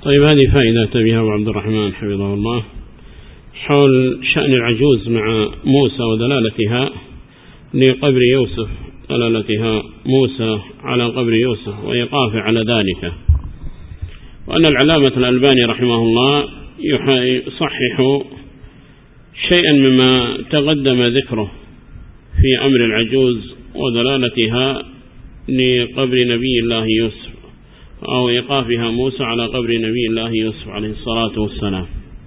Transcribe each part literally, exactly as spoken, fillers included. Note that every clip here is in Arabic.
طيب، هذه فائدة تبيها أبو عبد الرحمن حفظه الله حول شأن العجوز مع موسى ودلالتها لقبر يوسف، دلالتها موسى على قبر يوسف وإيقافه على ذلك، وأن العلامة الألباني رحمه الله يصحح شيئا مما تقدم ذكره في أمر العجوز ودلالتها لقبر نبي الله يوسف أو إيقافها موسى على قبر نبي الله يوسف عليه الصلاة والسلام.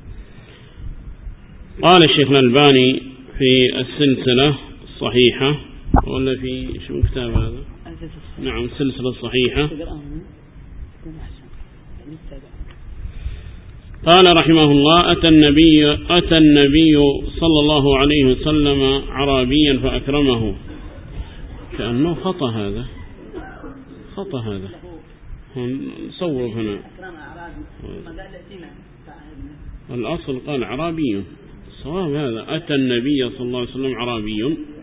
قال الشيخ الألباني في السلسلة الصحيحة، ولا في شو كتاب هذا؟ نعم، السلسلة الصحيحة. قال رحمه الله: أتى النبي, أتى النبي صلى الله عليه وسلم عربيا فأكرمه. كأنه خطأ هذا، خطأ هذا، نصور هنا الأصل قال عربي، الصواب هذا أتى النبي صلى الله عليه وسلم عربي،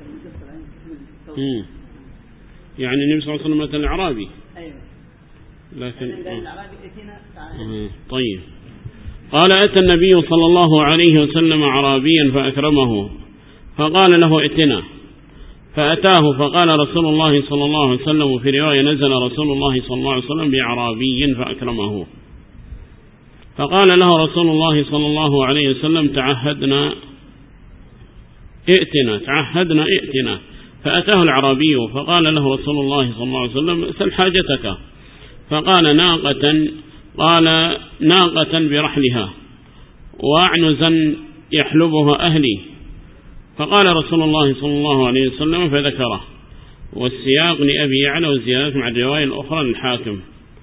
يعني النبي صلى الله عليه وسلم أتى العربي، لكن آه. طيب، قال: أتى النبي صلى الله عليه وسلم عربيا فأكرمه فقال له: ائتنا. فأتاه فقال رسول الله صلى الله عليه وسلم، وفي رواية: نزل رسول الله صلى الله عليه وسلم بعربي فأكرمه. فقال له رسول الله صلى الله عليه وسلم: تعهدنا ائتنا، تعهدنا ائتنا. فأتاه العربي فقال له رسول الله صلى الله عليه وسلم: سل حاجتك. فقال: ناقة. قال: ناقة برحلها وأعنزا يحلبها أهلي. فقال رسول الله صلى الله عليه وسلم فذكره، والسياق لأبي يعلى وزيادة مع الرواية الأخرى للحاكم.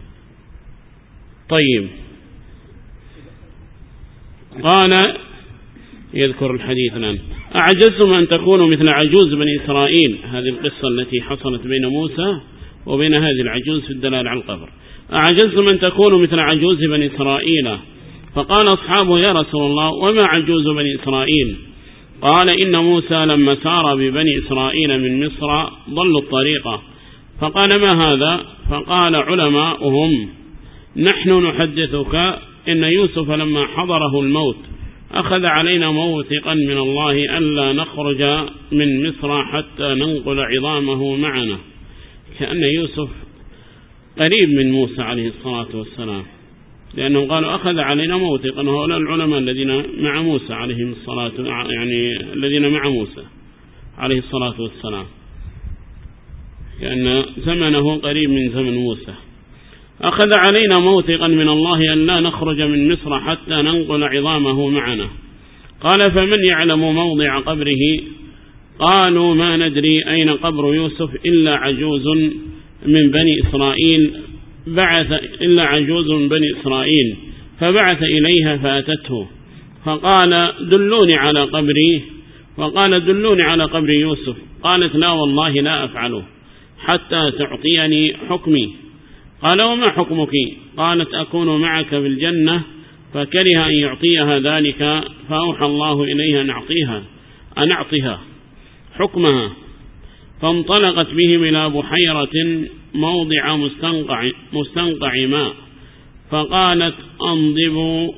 طيب، قال يذكر الحديث الآن: أعجزتم أن تكونوا مثل عجوز بني إسرائيل. هذه القصة التي حصلت بين موسى وبين هذه العجوز في الدلالة على القبر. أعجزتم أن تكونوا مثل عجوز بني إسرائيل. فقال أصحابه: يا رسول الله، وما عجوز بني إسرائيل؟ قال: إن موسى لما سار ببني إسرائيل من مصر ضلوا الطريقة. فقال: ما هذا؟ فقال علماؤهم: نحن نحدثك إن يوسف لما حضره الموت أخذ علينا موثقا من الله ألا نخرج من مصر حتى ننقل عظامه معنا. كأن يوسف قريب من موسى عليه الصلاة والسلام، لأنهم قالوا أخذ علينا موثقا، هؤلاء العلماء الذين مع موسى عليه الصلاة، يعني الذين مع موسى عليه الصلاة والسلام، لأن زمنه قريب من زمن موسى. أخذ علينا موثقا من الله أن لا نخرج من مصر حتى ننقل عظامه معنا. قال: فمن يعلم موضع قبره؟ قالوا: ما ندري أين قبر يوسف إلا عجوز من بني إسرائيل بعث إلا عجوز من بني إسرائيل فبعث إليها فأتته فقال: دلوني على قبري. وقال: دلوني على قبر يوسف. قالت: لا والله لا أفعله حتى تعطيني حكمي. قال: وما حكمك؟ قالت: أكون معك في الجنة. فكره أن يعطيها ذلك، فأوحى الله إليها أن أعطيها أن أعطيها حكمها. فانطلقت بهم إلى بحيرة موضع مستنقع, مستنقع ماء. فقالت: أنضبوا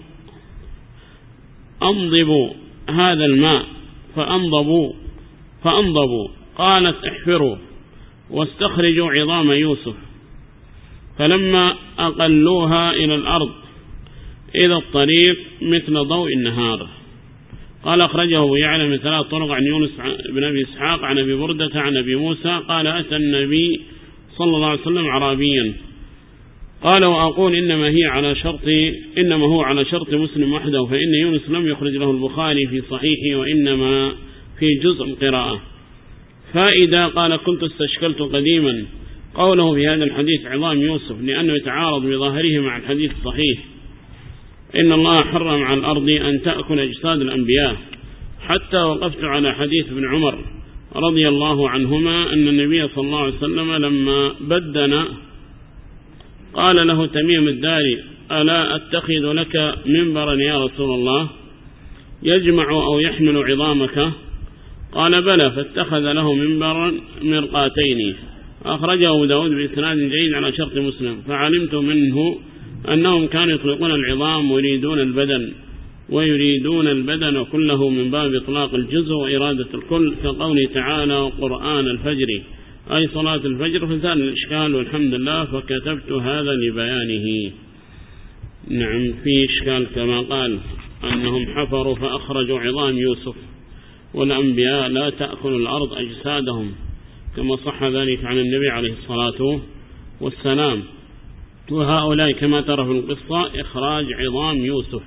أنضبوا هذا الماء. فأنضبوا فأنضبوا قالت: احفروا واستخرجوا عظام يوسف. فلما أقلوها إلى الأرض إذا الطريق مثل ضوء النهار. قال: أخرجه يعلم من ثلاث طرق عن يونس بن أبي إسحاق عن أبي بردة عن أبي موسى قال: أتى النبي صلى الله عليه وسلم عربيا. قال: وأقول إنما هي على شرط إنما هو على شرط مسلم وحده، فإن يونس لم يخرج له البخاري في صحيحه وإنما في جزء قراءة. فإذا قال: كنت استشكلت قديما قوله في هذا الحديث عظام يوسف، لأنه يتعارض بظاهره مع الحديث الصحيح: إن الله حرم على الأرض أن تأكل أجساد الأنبياء. حتى وقفت على حديث ابن عمر رضي الله عنهما أن النبي صلى الله عليه وسلم لما بدنا قال له تميم الداري: ألا أتخذ لك منبرا يا رسول الله يجمع أو يحمل عظامك؟ قال: بلى. فاتخذ له منبرا مرقاتين. أخرجه داود بإسناد جيد على شرط مسلم. فعلمت منه أنهم كانوا يطلقون العظام ويريدون البدن ويريدون البدن كله من باب إطلاق الجزء وإرادة الكل، كقوله تعالى وقرآن الفجر أي صلاة الفجر، فزال الإشكال والحمد لله، فكتبت هذا لبيانه. نعم، في إشكال كما قال أنهم حفروا فأخرجوا عظام يوسف، والأنبياء لا تأكل الأرض أجسادهم، كما صح ذلك عن النبي عليه الصلاة والسلام. وهؤلاء كما ترى في القصة إخراج عظام يوسف،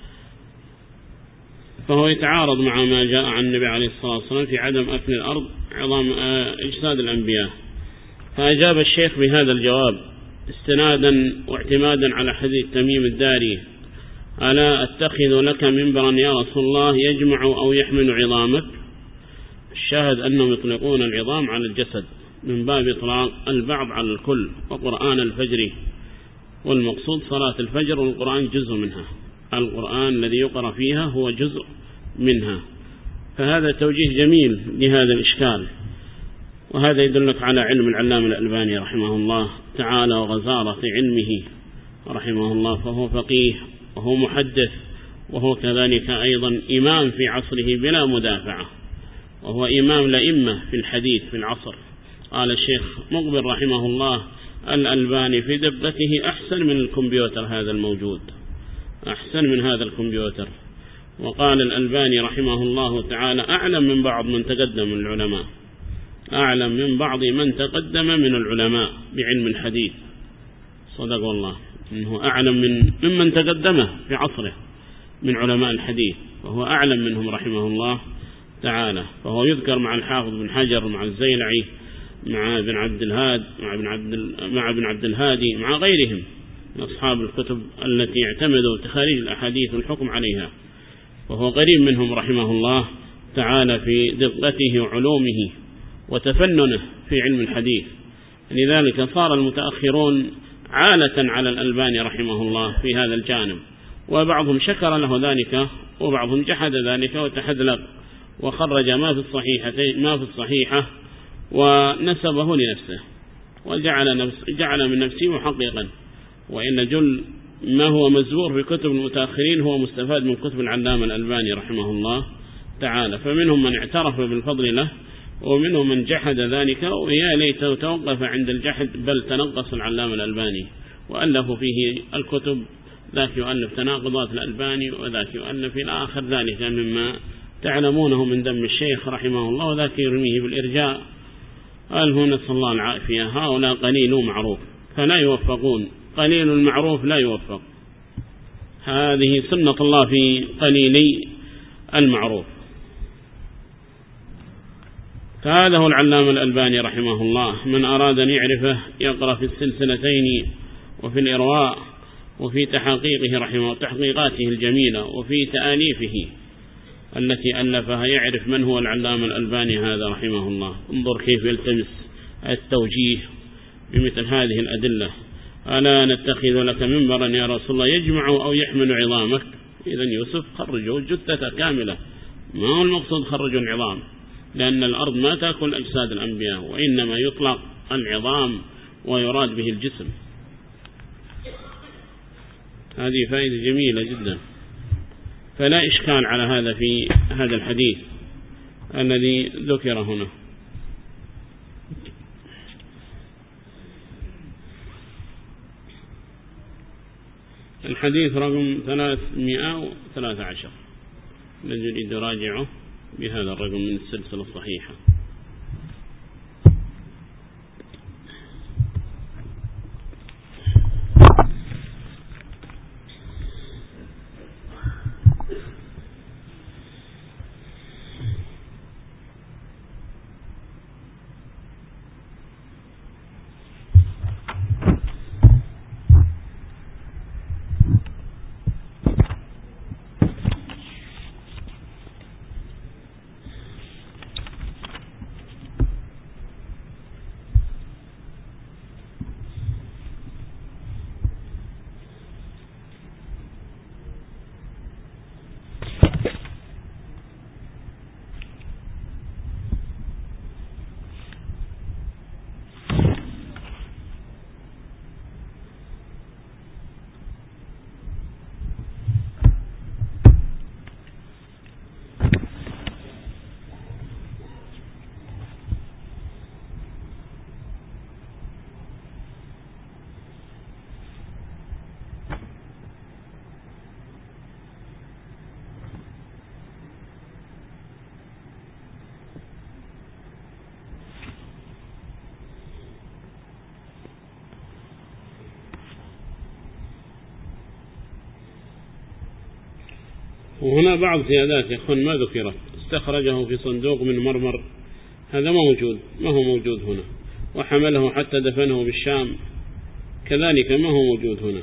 فهو يتعارض مع ما جاء عن النبي عليه الصلاة والسلام في عدم أكل الأرض عظام أجساد الأنبياء. فأجاب الشيخ بهذا الجواب استنادا واعتمادا على حديث تميم الداري: ألا أتخذ لك منبرا يا رسول الله يجمع أو يحمل عظامك؟ الشاهد أنهم يطلقون العظام على الجسد من باب إطلاق البعض على الكل. وقرآن الفجر، والمقصود صلاة الفجر، والقرآن جزء منها، القرآن الذي يقرأ فيها هو جزء منها. فهذا توجيه جميل لهذا الإشكال، وهذا يدلك على علم العلامة الألباني رحمه الله تعالى وغزارة علمه رحمه الله، فهو فقيه وهو محدث، وهو كذلك أيضا إمام في عصره بلا مدافعة، وهو إمام لإمة في الحديث في العصر. قال الشيخ مقبل رحمه الله: الألباني في دبته أحسن من الكمبيوتر هذا الموجود، أحسن من هذا الكمبيوتر. وقال الألباني رحمه الله تعالى: أعلم من بعض من تقدم من العلماء، أعلم من بعض من تقدم من العلماء بعلم الحديث. صدق والله، إنه أعلم من ممن تقدمه في عصره من علماء الحديث، وهو أعلم منهم رحمه الله تعالى. فهو يذكر مع الحافظ بن حجر، مع الزيلعي، مع ابن عبد الهاد، مع ابن عبد مع ابن عبد الهادي، مع غيرهم من أصحاب الكتب التي اعتمدوا تخاريج الأحاديث والحكم عليها، وهو قريب منهم رحمه الله تعالى في دقته وعلومه وتفننه في علم الحديث. لذلك صار المتأخرون عالة على الألباني رحمه الله في هذا الجانب، وبعضهم شكر له ذلك وبعضهم جحد ذلك وتحدلق وخرج ما في الصحيحتين ما في الصحيحة ونسبه لنفسه، وجعل نفس جعل من نفسه محققا، وإن جل ما هو مزبور في كتب المتأخرين هو مستفاد من كتب العلامة الألباني رحمه الله تعالى. فمنهم من اعترف بالفضل له، ومنهم من جحد ذلك، ويا ليته توقف عند الجحد، بل تنقص العلامة الألباني وألف فيه الكتب، ذاك يؤلف تناقضات الألباني، وذاك يؤلف إلى آخر ذلك مما تعلمونه من دم الشيخ رحمه الله، وذاك يرميه بالإرجاء. قال هنا نسأل الله العافية، هؤلاء قليل معروف فلا يوفقون، قليل المعروف لا يوفق، هذه سنة الله في قليلي المعروف. فهذا هو العلامة الألباني رحمه الله، من أراد أن يعرفه يقرأ في السلسلتين وفي الإرواء وفي تحقيقه رحمه تحقيقاته الجميلة وفي تآليفه التي ألفها، يعرف من هو العلامة الألباني هذا رحمه الله. انظر كيف يلتمس التوجيه بمثل هذه الأدلة: ألا نتخذ لك منبرا يا رسول الله يجمع أو يحمل عظامك؟ إذا يوسف خرجوا جثة كاملة، ما هو المقصود خرجوا العظام، لأن الأرض ما تأكل أجساد الأنبياء، وإنما يطلق العظام ويراد به الجسم. هذه فائدة جميلة جدا، فلا إشكال على هذا في هذا الحديث الذي ذكر هنا. الحديث رقم ثلاثمائة وثلاثة عشر الذي يريد راجعه بهذا الرقم من السلسلة الصحيحة. وهنا بعض زيادات يكون ما ذكرت، استخرجه في صندوق من مرمر، هذا ما موجود، ما هو موجود هنا. وحمله حتى دفنه بالشام، كذلك ما هو موجود هنا.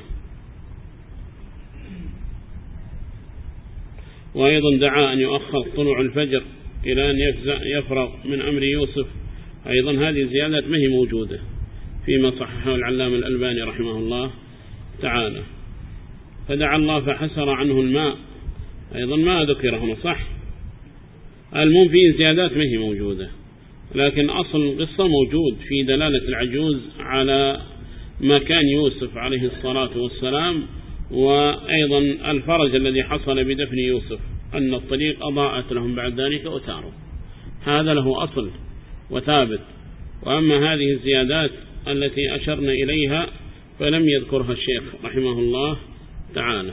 وأيضا دعا أن يؤخر طلوع الفجر إلى أن يفرغ من أمر يوسف، أيضا هذه زيادات ما هي موجودة فيما صححه العلام الألباني رحمه الله تعالى. فدعا الله فحسر عنه الماء، أيضا ما ذكر هنا صح. المهم فيه زيادات ما هي موجودة، لكن أصل القصة موجود في دلالة العجوز على مكان يوسف عليه الصلاة والسلام، وأيضا الفرج الذي حصل بدفن يوسف، أن الطريق أضاءت لهم بعد ذلك وتاروا، هذا له أصل وثابت. وأما هذه الزيادات التي أشرنا إليها فلم يذكرها الشيخ رحمه الله تعالى.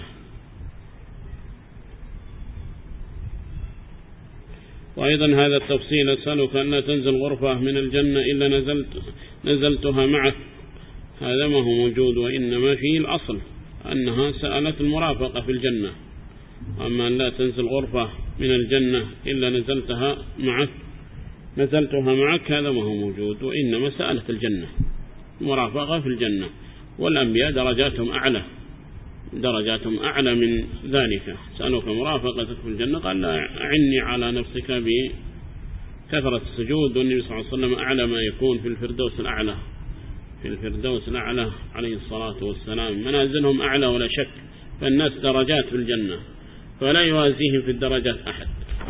وأيضا هذا التفصيل، أسألك أن لا تنزل غرفة من الجنة إلا نزلت نزلتها معك، هذا ما هو موجود، وإنما فيه الأصل أنها سألت المرافقة في الجنة. أما أن لا تنزل غرفة من الجنة إلا نزلتها معك نزلتها معك هذا ما هو موجود، وإنما سألت الجنة، مرافقة في الجنة. والأنبياء درجاتهم أعلى درجاتهم أعلى من ذلك، سألوك مرافقتك في الجنة، قال لا أعني على نفسك بكثرة السجود، والنبي صلى الله عليه وسلم أعلى ما يكون في الفردوس الأعلى في الفردوس الأعلى عليه الصلاة والسلام، منازلهم أعلى ولا شك. فالناس درجات في الجنة فلا يوازيهم في الدرجات أحد.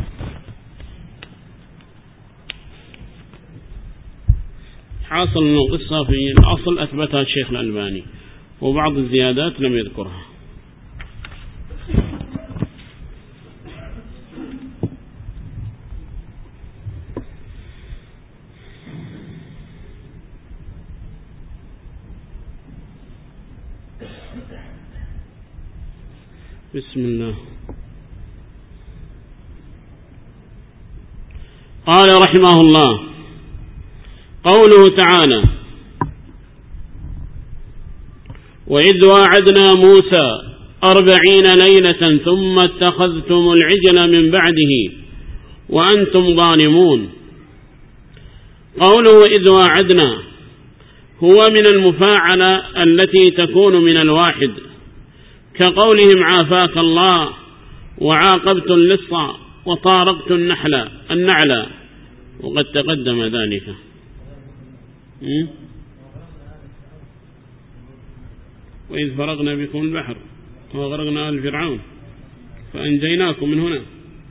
حاصل أن القصة في الأصل أثبتها الشيخ الألباني، وبعض الزيادات لم يذكرها. بسم الله. قال رحمه الله: قوله تعالى: وإذ واعدنا موسى أربعين ليلة ثم اتخذتم العجل من بعده وأنتم ظالمون. قوله إذ واعدنا هو من المفاعلة التي تكون من الواحد، كقولهم عافاك الله وعاقبت اللص وطارقت النحل النعل، وقد تقدم ذلك. وإذ فرغنا بكم البحر وغرقنا آل فرعون فأنجيناكم من هنا.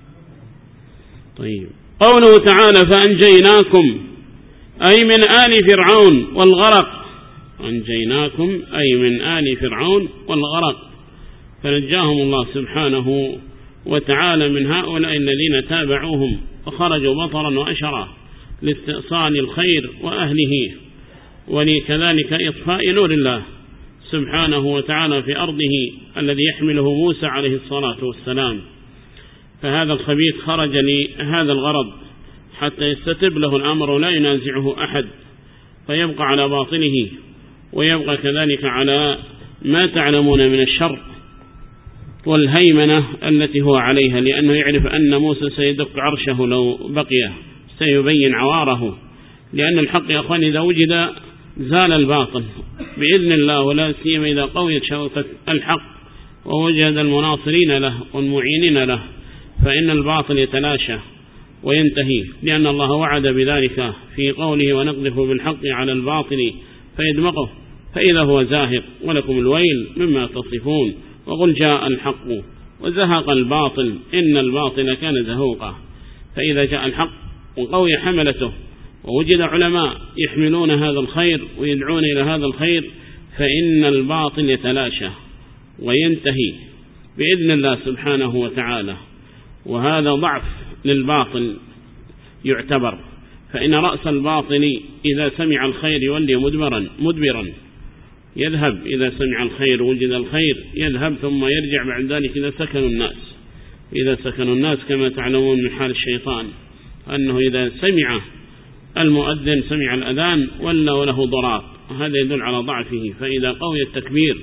طيب، قوله تعالى فأنجيناكم أي من آل فرعون والغرق، أنجيناكم أي من آل فرعون والغرق، فنجاهم الله سبحانه وتعالى من هؤلاء الذين تابعوهم فخرجوا بطرا وأشرا لاستئصال الخير وأهله، ولكذلك إطفاء نور الله سبحانه وتعالى في أرضه الذي يحمله موسى عليه الصلاة والسلام. فهذا الخبيث خرج لهذا الغرض حتى يستتب له الأمر لا ينازعه أحد، فيبقى على باطله ويبقى كذلك على ما تعلمون من الشر والهيمنة التي هو عليها، لأنه يعرف أن موسى سيدق عرشه لو بقي، سيبين عواره، لأن الحق يا أخواني إذا وجد زال الباطل بإذن الله، ولا سيما إذا قويت شوكة الحق ووجد المناصرين له والمعينين له، فإن الباطل يتلاشى وينتهي، لأن الله وعد بذلك في قوله ونقذف بالحق على الباطل فيدمغه فإذا هو زاهق ولكم الويل مما تصفون، وقل جاء الحق وزهق الباطل إن الباطل كان زهوقا. فإذا جاء الحق وقوي حملته ووجد علماء يحملون هذا الخير ويدعون إلى هذا الخير، فإن الباطل يتلاشى وينتهي بإذن الله سبحانه وتعالى. وهذا ضعف للباطل يعتبر، فإن رأس الباطل إذا سمع الخير يولي مدبرا مدبرا يذهب، إذا سمع الخير وجد الخير يذهب ثم يرجع بعد ذلك إذا سكنوا الناس. إذا سكنوا الناس كما تعلمون من حال الشيطان أنه إذا سمع المؤذن سمع الأذان ولا وله ضراط، هذا يدل على ضعفه. فإذا قوي التكبير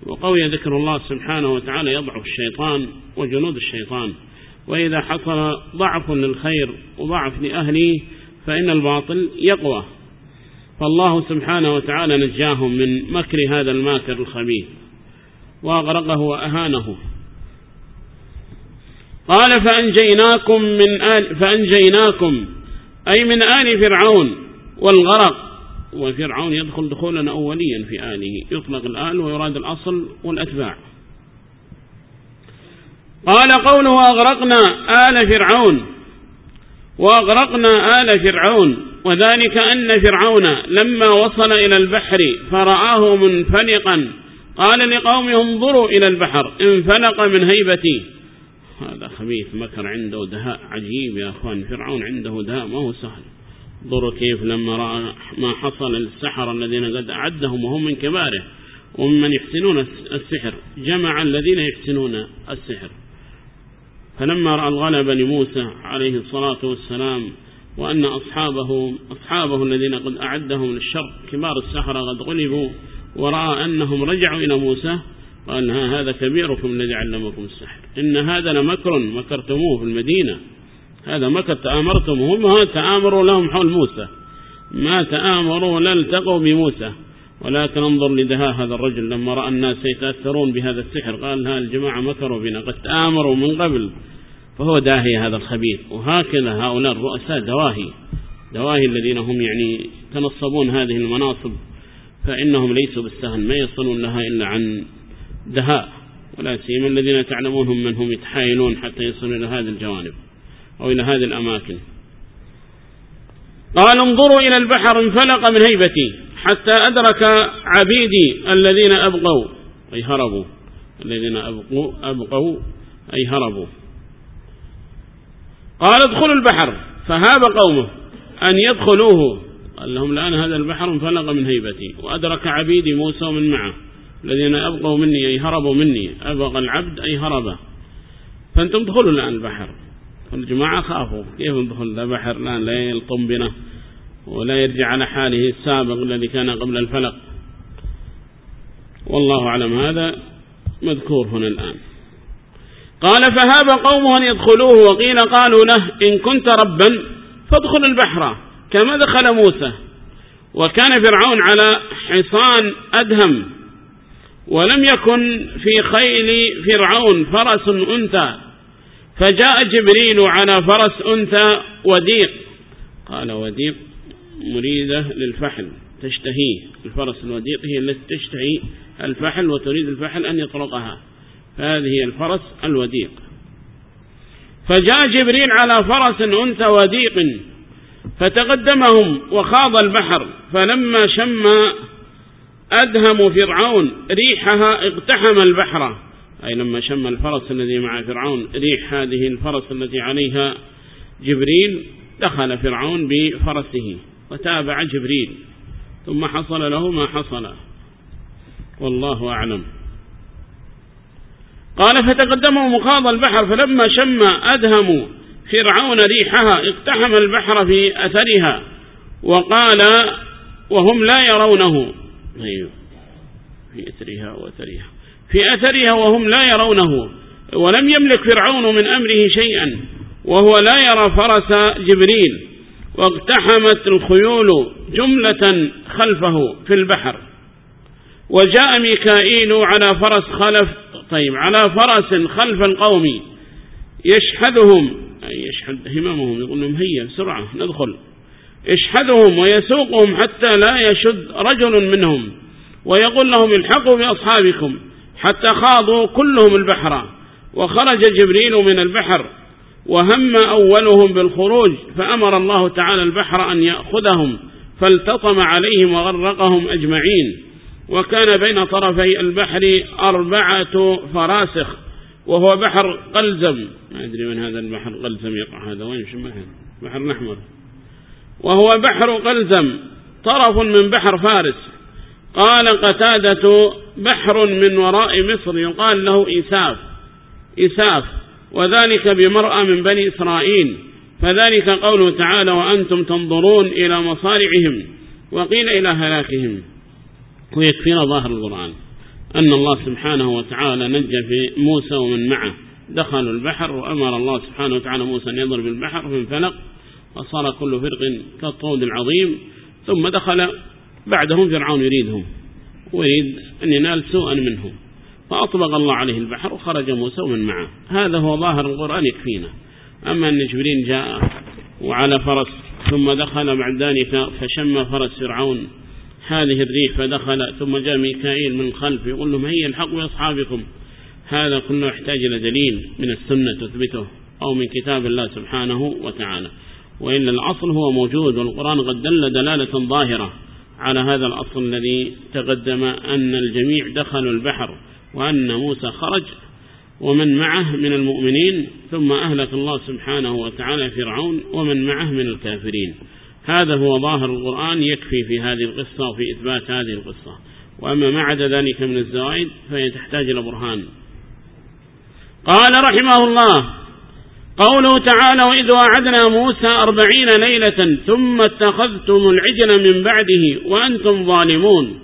وقوي ذكر الله سبحانه وتعالى يضعف الشيطان وجنود الشيطان، وإذا حصل ضعف للخير وضعف لأهله فإن الباطل يقوى. فالله سبحانه وتعالى نجاهم من مكر هذا الماكر الخبيث وأغرقه وأهانه. قال فأنجيناكم من آل فأنجيناكم أي من آل فرعون والغرق، وفرعون يدخل دخولا أوليا في آله، يطلق الآل ويراد الأصل والأتباع. قال قوله أغرقنا آل فرعون، وأغرقنا آل فرعون، وذلك أن فرعون لما وصل إلى البحر فرآه منفلقا قال لقومه انظروا إلى البحر انفلق من هيبتي. هذا خبيث مكر، عنده دهاء عجيب يا أخوان. فرعون عنده دهاء ما هو سهل. انظروا كيف لما رأى ما حصل للسحر الذين قد أعدهم وهم من كباره وممن يحسنون السحر، جمع الذين يحسنون السحر. فلما رأى الغلب لموسى عليه الصلاة والسلام وأن أصحابه أصحابه الذين قد أعدهم للشر كبار السحرة قد غلبوا، ورأى أنهم رجعوا إلى موسى قال هذا كبيركم الذي علمكم السحر، إن هذا لمكر مكرتموه في المدينة، هذا مكر تآمرتم. هم تآمروا لهم حول موسى، ما تآمروا ولا التقوا بموسى، ولكن انظر لدهاء هذا الرجل لما رأى الناس يتأثرون بهذا السحر قال ها الجماعة مكروا بنا، قد تآمروا من قبل. فهو داهي هذا الخبيث. وهكذا هؤلاء الرؤساء دواهي دواهي الذين هم يعني تنصبون هذه المناصب، فإنهم ليسوا بالسهل، ما يصلون لها إلا عن دهاء، ولا سيما الذين تعلمونهم من هم يتحايلون حتى يصلوا إلى هذه الجوانب أو إلى هذه الأماكن. قال انظروا إلى البحر انفلق من هيبتي حتى أدرك عبيدي الذين أبقوا أي هربوا، الذين أبقوا, أبقوا أي هربوا. قال ادخلوا البحر فهاب قومه أن يدخلوه، قال لهم الآن هذا البحر انفلق من هيبتي. وأدرك عبيدي موسى ومن معه الذين أبقوا مني أي هربوا مني، أبقى العبد أي هرب. فأنتم ادخلوا الآن البحر. فالجماعة خافوا كيف ندخل البحر الآن لا يلطم بنا ولا يرجع على حاله السابق الذي كان قبل الفلق. والله أعلم، هذا مذكور هنا الآن. قال فهاب قومه أن يدخلوه، وقيل قالوا له إن كنت ربا فادخل البحر كما دخل موسى. وكان فرعون على حصان أدهم، ولم يكن في خيل فرعون فرس أنثى، فجاء جبريل على فرس أنثى وديق. قال وديق مريدة للفحل تشتهيه، الفرس الوديق هي التي تشتهي الفحل وتريد الفحل أن يطرقها، فهذه هي الفرس الوديق. فجاء جبريل على فرس أنثى وديق فتقدمهم وخاض البحر، فلما شم أدهم فرعون ريحها اقتحم البحر، أي لما شم الفرس الذي مع فرعون ريح هذه الفرس التي عليها جبريل دخل فرعون بفرسه وتابع جبريل، ثم حصل له ما حصل والله أعلم. قال فتقدموا مخاض البحر فلما شم أدهم فرعون ريحها اقتحم البحر في أثرها، وقال وهم لا يرونه، أيوه في أثرها وأثرها في أثرها وهم لا يرونه، ولم يملك فرعون من أمره شيئا وهو لا يرى فرس جبريل، واقتحمت الخيول جملة خلفه في البحر. وجاء ميكائيل على فرس خلف طيب على فرس خلف القوم يشحذهم، أي يشحذ هممهم، يقول لهم هيا بسرعة ندخل، يشحذهم ويسوقهم حتى لا يشد رجل منهم، ويقول لهم الحقوا بأصحابكم، حتى خاضوا كلهم البحر. وخرج جبريل من البحر وهم أولهم بالخروج، فأمر الله تعالى البحر أن يأخذهم فالتطم عليهم وغرقهم أجمعين. وكان بين طرفي البحر أربعة فراسخ، وهو بحر قلزم، ما أدري من هذا البحر قلزم يقع، هذا وين شو بحر الأحمر، وهو بحر قلزم طرف من بحر فارس. قال قتادة بحر من وراء مصر يقال له إساف إساف وذلك بمرأة من بني إسرائيل، فذلك قوله تعالى وأنتم تنظرون إلى مصارعهم، وقيل إلى هلاكهم. ويكفينا ظاهر القرآن أن الله سبحانه وتعالى نجى في موسى ومن معه، دخلوا البحر وأمر الله سبحانه وتعالى موسى أن يضرب البحر فانفلق وصار كل فرق كالطود العظيم، ثم دخل بعدهم فرعون يريدهم ويريد أن ينال سوءا منهم، فأطبق الله عليه البحر وخرج موسى ومن معه. هذا هو ظاهر القرآن يكفينا. أما أن جبريل جاء وعلى فرس ثم دخل بعد ذلك فشم فرس فرعون هذه الريح فدخل، ثم جاء ميكائيل من الخلف يقول لهم هيا الحقوا بأصحابكم، هذا كله يحتاج إلى دليل من السنة تثبته أو من كتاب الله سبحانه وتعالى، وإلا الأصل هو موجود، والقرآن قد دل دلالة ظاهرة على هذا الأصل الذي تقدم أن الجميع دخلوا البحر وأن موسى خرج ومن معه من المؤمنين، ثم أهلك الله سبحانه وتعالى فرعون ومن معه من الكافرين. هذا هو ظاهر القرآن يكفي في هذه القصة وفي إثبات هذه القصة، وأما ما عدا ذلك من الزوائد فهي تحتاج إلى برهان. قال رحمه الله: قوله تعالى: وإذ وعدنا موسى أربعين ليلة ثم اتخذتم العجل من بعده وأنتم ظالمون.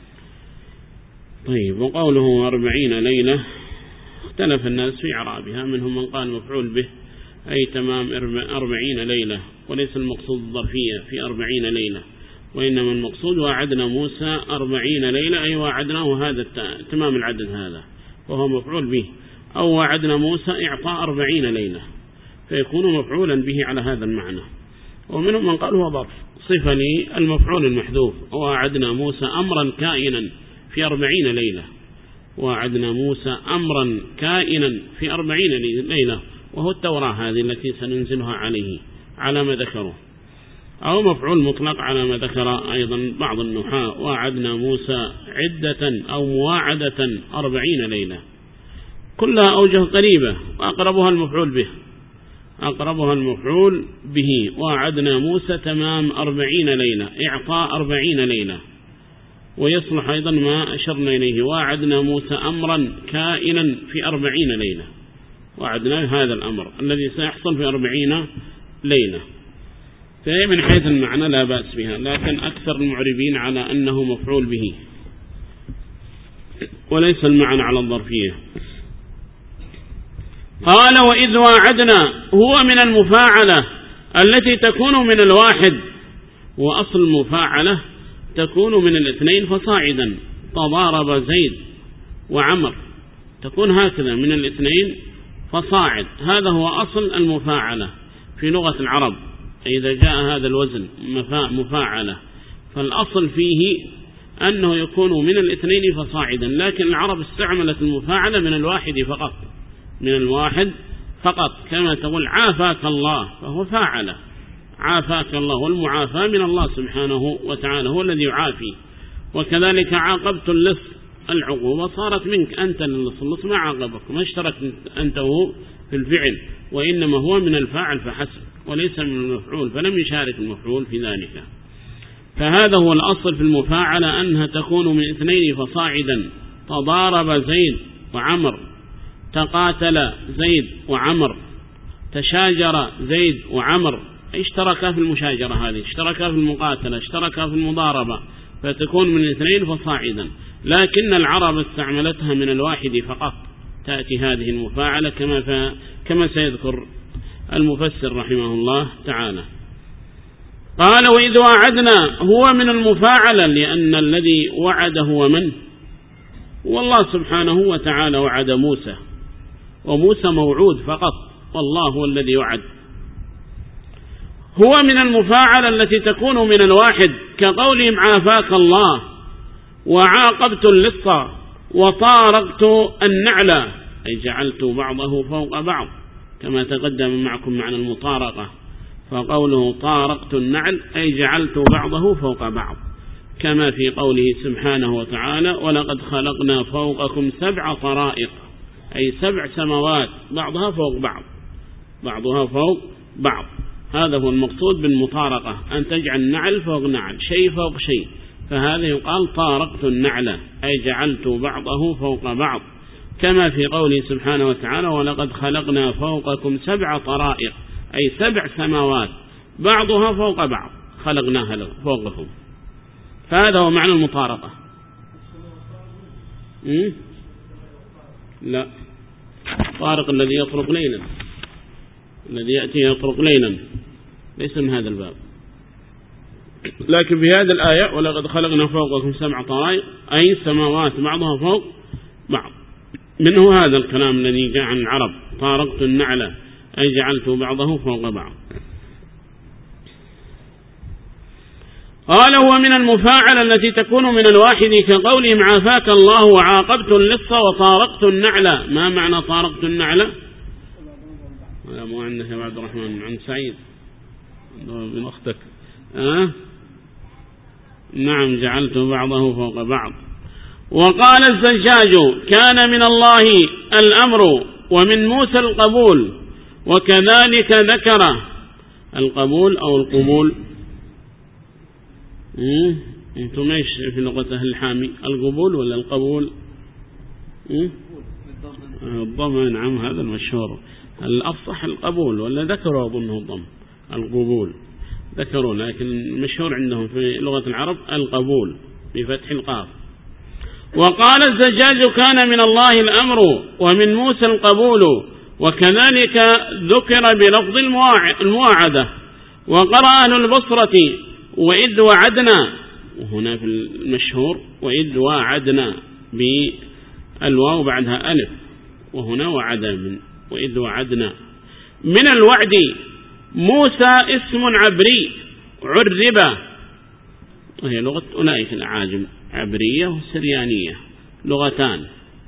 طيب، وقوله أربعين ليلة اختلف الناس في إعرابها، منهم من قال مفعول به أي تمام أربعين ليلة، وليس المقصود الظرفية في أربعين ليلة، وإنما المقصود وعدنا موسى أربعين ليلة أي وعدناه هذا تمام العدد هذا، وهو مفعول به، أو وعدنا موسى إعطاء أربعين ليلة فيكون مفعولا به على هذا المعنى. ومنهم من قال هو ظرف صفة للمفعول المحذوف، ووعدنا موسى أمرا كائنا في أربعين ليلة، وعدنا موسى أمرا كائنا في أربعين ليلة، وهو التوراة هذه التي سننزلها عليه على ما ذكره، أو مفعول مطلق على ما ذكر أيضا بعض النحاة، وعدنا موسى عدة أو مواعدة أربعين ليلة، كلها أوجه قريبة، وأقربها المفعول به أقربها المفعول به وعدنا موسى تمام أربعين ليلة، إعطاء أربعين ليلة. ويصلح أيضا ما أشرنا إليه، وعدنا موسى أمرا كائنا في أربعين ليلة، وعدنا هذا الأمر الذي سيحصل في أربعين ليلة، فهي من حيث المعنى لا بأس بها، لكن أكثر المعربين على أنه مفعول به وليس المعنى على الظرفية. قال: وإذ وعدنا هو من المفاعلة التي تكون من الواحد، وأصل المفاعلة تكون من الاثنين فصاعدا، تضارب زيد وعمر، تكون هكذا من الاثنين فصاعد، هذا هو أصل المفاعلة في لغة العرب. إذا جاء هذا الوزن مفاعلة فالأصل فيه أنه يكون من الاثنين فصاعدا، لكن العرب استعملت المفاعلة من الواحد فقط، من الواحد فقط، كما تقول عافاك الله فهو فاعل، عافاك الله، والمعافاة من الله سبحانه وتعالى هو الذي يعافي. وكذلك عاقبت اللص، العقوبة صارت منك أنت للص، اللص ما عاقبك، ما اشترك أنت وهو في الفعل، وإنما هو من الفاعل فحسب وليس من المفعول، فلم يشارك المفعول في ذلك. فهذا هو الأصل في المفاعلة، أنها تكون من اثنين فصاعدا، تضارب زيد وعمر، تقاتل زيد وعمر، تشاجر زيد وعمر، اشتركا في المشاجرة هذه، اشتركا في المقاتلة، اشتركا في المضاربة، فتكون من اثنين فصاعدا، لكن العرب استعملتها من الواحد فقط، تأتي هذه المفاعلة كما, ف... كما سيذكر المفسر رحمه الله تعالى. قال: وإذ وعدنا هو من المفاعلة، لأن الذي وعد هو من؟ والله سبحانه وتعالى وعد موسى، وموسى موعود فقط، والله هو الذي وعد. هو من المفاعلة التي تكون من الواحد، كقولهم عافاك الله، وعاقبت اللص، وطارقت النعل، أي جعلت بعضه فوق بعض، كما تقدم معكم معنى المطارقة، فقوله طارقت النعل أي جعلت بعضه فوق بعض، كما في قوله سبحانه وتعالى: ولقد خلقنا فوقكم سبع طرائق، أي سبع سماوات بعضها فوق بعض، بعضها فوق بعض. هذا هو المقصود بالمطارقة، أن تجعل نعل فوق نعل، شيء فوق شيء، فهذا يقال طارقت النعل أي جعلت بعضه فوق بعض، كما في قوله سبحانه وتعالى: ولقد خلقنا فوقكم سبع طرائق، أي سبع سماوات بعضها فوق بعض خلقناها فوقهم، فهذا هو معنى المطارقة. لا، طارق الذي يطرق ليلا، الذي يأتي يطرق ليلا ليس من هذا الباب. لكن في هذه الآية ولقد خلقنا فوقكم سبع طرائق أي سماوات بعضها فوق بعض، منه هذا الكلام الذي جاء عن العرب طارقت النعلة أي جعلت بعضه فوق بعض. قال هو من المفاعلة التي تكون من الواحد كقولهم عافاك الله وعاقبت اللص وطارقت النعلة. ما معنى طارقت النعلة؟ هذا مو عندك يا عبد الرحمن، عند سعيد من أختك. أه؟ نعم، جعلت بعضه فوق بعض. وقال الزجاج كان من الله الأمر ومن موسى القبول، وكذلك ذكر القبول أو القبول. انتم ايش في لغة أهل الحامي، القبول ولا القبول؟ الضم. نعم، هذا المشهور. الأفصح القبول، ولا ذكروا أظنه الضم القبول ذكروا، لكن المشهور عندهم في لغة العرب القبول بفتح القاف. وقال الزجاج كان من الله الأمر ومن موسى القبول، وكذلك ذكر بلفظ المواعدة. وقرأ أهل البصرة وإذ وعدنا، وهنا في المشهور وإذ وعدنا بالواو بعدها ألف، وهنا وعد من وإذ وعدنا. من الوعد موسى اسم عبري عرب، وهي لغة أولئك الأعاجم، عبرية وسريانية لغتان.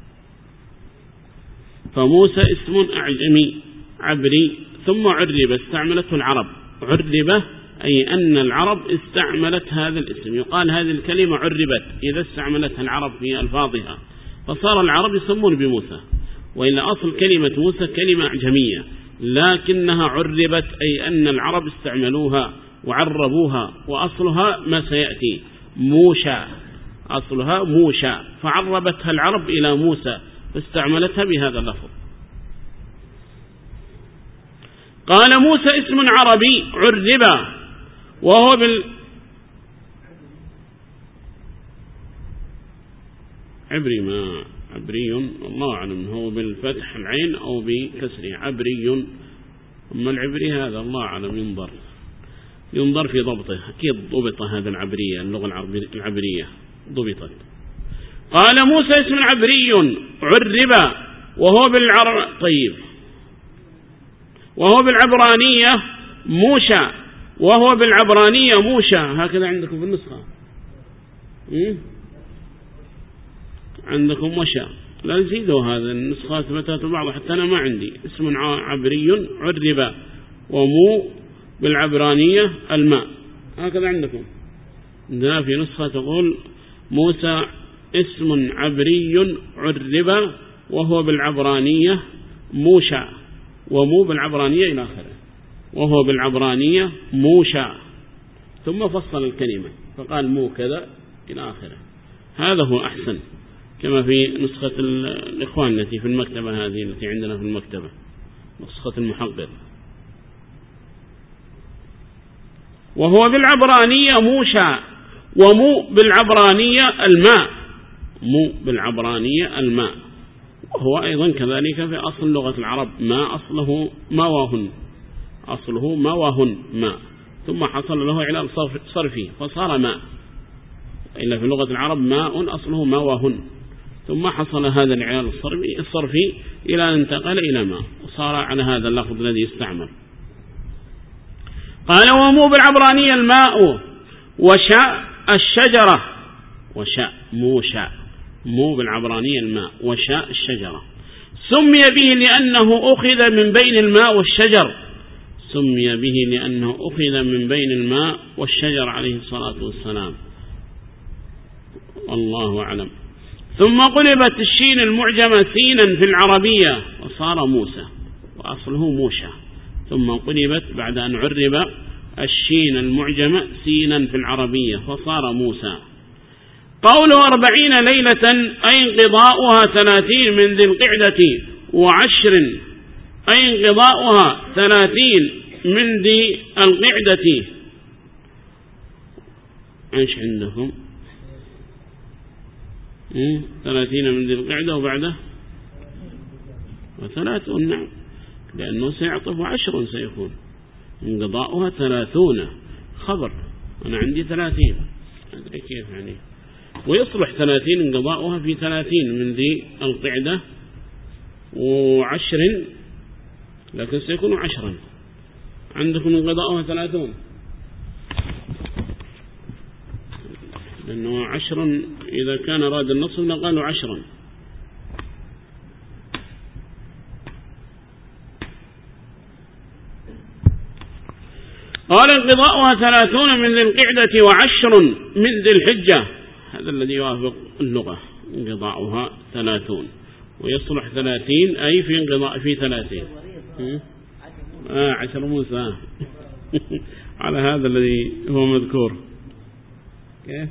فموسى اسم أعجمي عبري ثم عرب استعملته العرب. عرب أي أن العرب استعملت هذا الاسم، يقال هذه الكلمة عربت إذا استعملتها العرب في ألفاظها، فصار العرب يسمون بموسى. وإلا أصل كلمة موسى كلمة أعجمية، لكنها عربت أي أن العرب استعملوها وعربوها، وأصلها ما سيأتي موشى، أصلها موشى، فعربتها العرب إلى موسى فاستعملتها بهذا اللفظ. قال موسى اسم عربي عرب وهو بال عبري، ما عبري الله أعلم هو بالفتح العين أو بكسر عبري، أما العبري هذا الله أعلم ينظر ينظر في ضبطه، أكيد ضبط هذا العبرية، اللغة العبرية ضبطت. قال موسى اسم عبري عرب وهو بالعر طيب وهو بالعبرانية موشى، وهو بالعبرانية موشى، هكذا عندكم في النسخة. عندكم وشى، لا نزيدوا هذا النسخات متات بعض، حتى أنا ما عندي. اسم عبري عرب ومو بالعبرانية الماء، هكذا عندكم. عندنا في نسخة تقول موسى اسم عبري عرب وهو بالعبرانية موشى، ومو بالعبرانية إلى آخره، وهو بالعبرانية موشى، ثم فصل الكلمة فقال مو كذا إلى آخره. هذا هو أحسن، كما في نسخة الإخوان التي في المكتبة، هذه التي عندنا في المكتبة، نسخة المحقق. وهو بالعبرانية موشى ومو بالعبرانية الماء، مو بالعبرانية الماء. وهو أيضا كذلك في أصل لغة العرب، ما أصله مواهن، أصله مواهن ماء، ثم حصل له على صرفي فصار ماء. إلا في لغة العرب ماء أصله مواهن، ثم حصل هذا العلال الصرفي إلى أن انتقل إلى ماء، وصار على هذا اللفظ الذي يستعمل. قال ومو بالعبرانية الماء وشاء الشجرة، وشاء مو شاء، مو بالعبرانية الماء وشاء الشجرة. سمي به لأنه أخذ من بين الماء والشجر، سمي به لأنه أخذ من بين الماء والشجر عليه الصلاة والسلام، والله أعلم. ثم قلبت الشين المعجمة سينا في العربية وصار موسى، وأصله موشى، ثم قلبت بعد أن عرب الشين المعجمة سينا في العربية فصار موسى. قوله أربعين ليلة أي انقضاؤها ثلاثين من ذي القعدة وعشر، أي انقضاؤها ثلاثين من ذي القعدة. ايش عندكم؟ ثلاثين من ذي القعدة وبعده وثلاثون. نعم، لأنه سيعطف عشر سيكون انقضاؤها ثلاثون خبر. أنا عندي ثلاثين أدري كيف يعني، ويصلح ثلاثين انقضاؤها في ثلاثين من ذي القعدة وعشر، لكن سيكون عشرا. عندكم انقضاؤها ثلاثون لأنه عشرا إذا كان راد النصف لقالوا عشرا. قال انقضاؤها ثلاثون من ذي القعدة وعشر من ذي الحجة، هذا الذي يوافق اللغة، انقضاؤها ثلاثون ويصلح ثلاثين أي في انقضاء في ثلاثين. آه عشر موسى على هذا الذي هو مذكور. كيف؟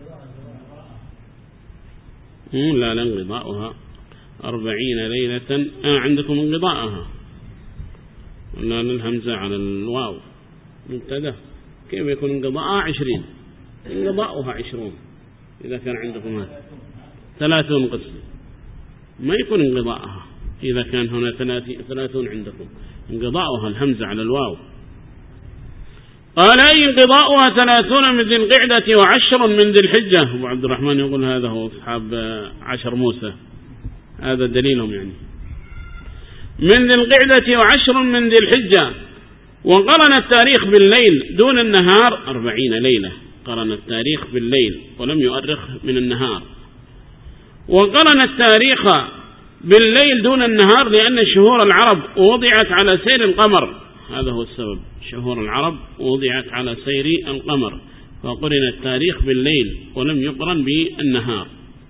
لا لا انقضاؤها أربعين ليلة. آه عندكم انقضاءها، لا الهمزة على الواو مبتدا. كيف يكون انقضاءها عشرين؟ انقضاؤها عشرون إذا كان عندكم هذا ثلاثون قسم، ما يكون انقضاءها إذا كان هنا ثلاثون عندكم. انقضاؤها الهمزة على الواو. قال أي انقضاؤها ثلاثون من ذي القعدة وعشر من ذي الحجة. أبو عبد الرحمن يقول هذا هو أصحاب عشر موسى، هذا دليلهم يعني. من ذي القعدة وعشر من ذي الحجة. وقرن التاريخ بالليل دون النهار أربعين ليلة. قرن التاريخ بالليل ولم يؤرخ من النهار. وقرن التاريخ بالليل دون النهار لأن شهور العرب وضعت على سير القمر، هذا هو السبب. شهور العرب وضعت على سير القمر فقرن التاريخ بالليل ولم يقرن بالنهار،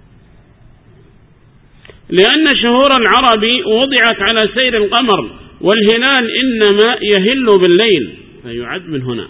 لأن شهور العرب وضعت على سير القمر والهلال إنما يهل بالليل، فيعد من هنا.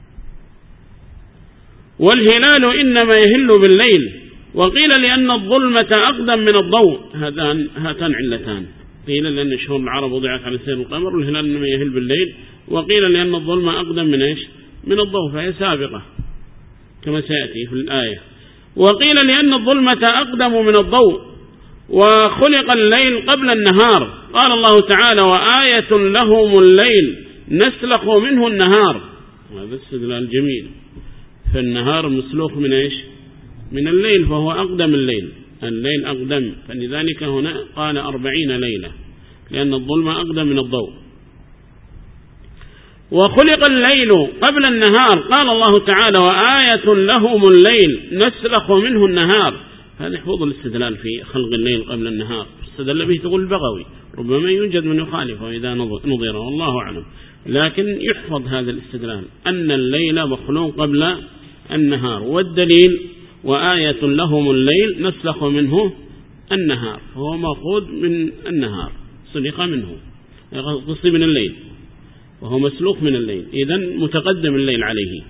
والهلال إنما يهل بالليل. وقيل لأن الظلمة أقدم من الضوء، هاتان هاتان علتان. قيل لأن شهور العرب وضعت على سير القمر والهلال إنما يهل بالليل، وقيل لأن الظلمة أقدم من إيش؟ من الضوء، فهي سابقة كما سيأتي في الآية. وقيل لأن الظلمة أقدم من الضوء وخلق الليل قبل النهار. قال الله تعالى وآية لهم الليل نسلخ منه النهار، هذا استدلال جميل. فالنهار مسلوخ من إيش؟ من الليل، فهو أقدم الليل، الليل أقدم، فلذلك هنا قال أربعين ليلة لأن الظلمة أقدم من الضوء. وخلق الليل قبل النهار. قال الله تعالى وآية لهم الليل نسلخ منه النهار. هذا يحفظ الاستدلال في خلق الليل قبل النهار، استدل به تقول البغوي، ربما يوجد من يخالفه إذا نظر والله أعلم، لكن يحفظ هذا الاستدلال أن الليل مخلوق قبل النهار. والدليل وآية لهم الليل نسلخ منه النهار، فهو مأخوذ من النهار، سلخ منه قصي من الليل، وهو مسلوخ من الليل، إذن متقدم الليل عليه.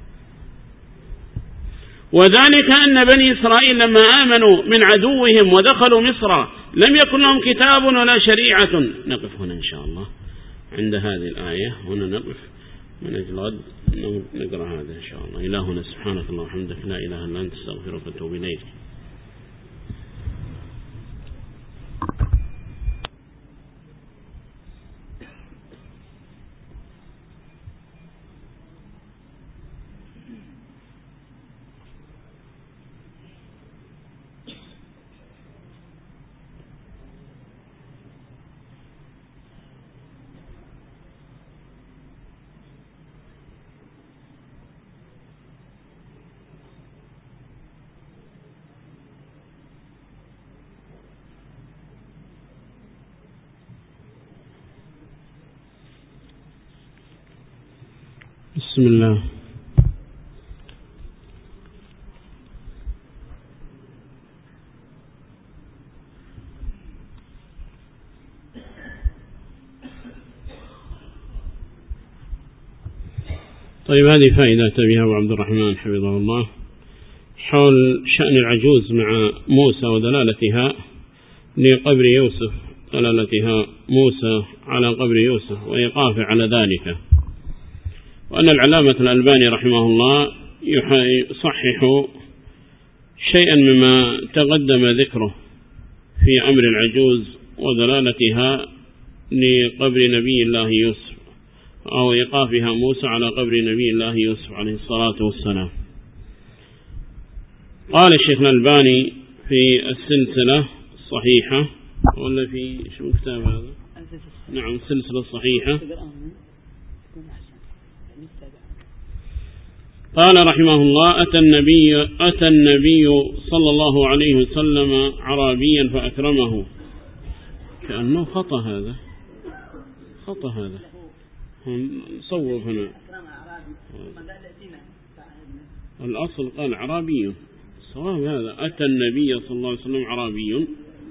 وذلك أن بني إسرائيل لما آمنوا من عدوهم ودخلوا مصر لم يكن لهم كتاب ولا شريعة. نقف هنا إن شاء الله عند هذه الآية، هنا نقف من أجل غد نقرأ هذا إن شاء الله. إلهنا سبحانك اللهم وبحمدك لا إله إلا أنت استغفرك وأتوب إليك. بسم الله. طيب هذه فائدة بها أبو عبد الرحمن حفظه الله حول شأن العجوز مع موسى ودلالتها لقبر يوسف، دلالتها موسى على قبر يوسف وإيقافه على ذلك، وأن العلامة الألباني رحمه الله يصحح شيئا مما تقدم ذكره في أمر العجوز ودلالتها لقبر نبي الله يوسف أو إيقافها موسى على قبر نبي الله يوسف عليه الصلاة والسلام. قال الشيخ الألباني في السلسلة الصحيحة ولا في شو كتاب هذا؟ نعم السلسلة الصحيحة. قال رحمه الله أتى النبي, أتى النبي صلى الله عليه وسلم عربيا فأكرمه. كأنه خطأ هذا خطأ هذا صوب هنا الأصل قال عربي الصواب هذا أتى النبي صلى الله عليه وسلم عربي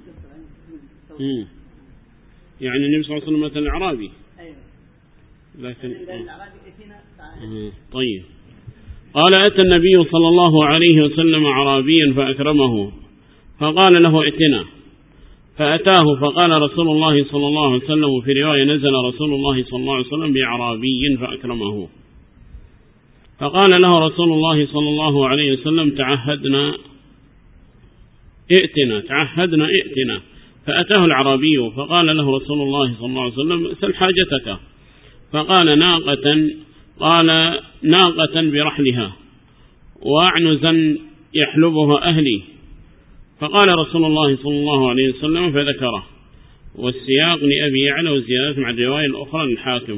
يعني النبي صلى الله عليه وسلم أتى العربي لكن آه. طيب قال أتى النبي صلى الله عليه وسلم عربيا فأكرمه فقال له ائتنا فأتاه فقال رسول الله صلى الله عليه وسلم في رواية نزل رسول الله صلى الله عليه وسلم بعربي فأكرمه فقال له رسول الله صلى الله عليه وسلم تعهدنا ائتنا تعهدنا ائتنا فأتاه العربي فقال له رسول الله صلى الله عليه وسلم سل حاجتك فقال ناقة قال ناقة برحلها وأعنزا يحلبها أهلي فقال رسول الله صلى الله عليه وسلم فذكره والسياق لأبي يعلى وزيادة مع الرواية الأخرى للحاكم.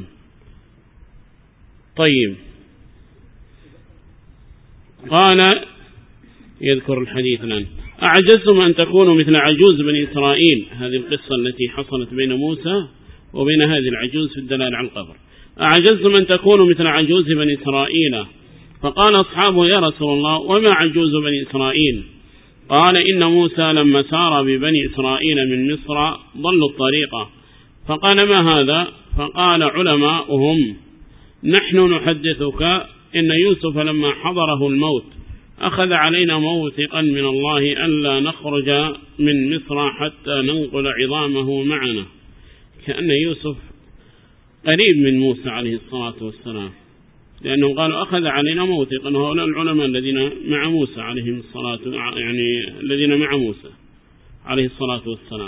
طيب قال يذكر الحديث الآن أعجزتم أن تكونوا مثل عجوز بني إسرائيل. هذه القصة التي حصلت بين موسى وبين هذه العجوز في الدلالة على القبر. أعجزتم أن تكونوا مثل عجوز بني إسرائيل فقال أصحابه يا رسول الله وما عجوز بني إسرائيل؟ قال إن موسى لما سار ببني إسرائيل من مصر ضلوا الطريقة فقال ما هذا؟ فقال علماؤهم نحن نحدثك إن يوسف لما حضره الموت أخذ علينا موثقا من الله ألا نخرج من مصر حتى ننقل عظامه معنا. كأن يوسف قريب من موسى عليه الصلاة والسلام لأنه قالوا أخذ علينا موثقا هؤلاء العلماء الذين مع موسى عليه الصلاة يعني الذين مع موسى عليه الصلاة والسلام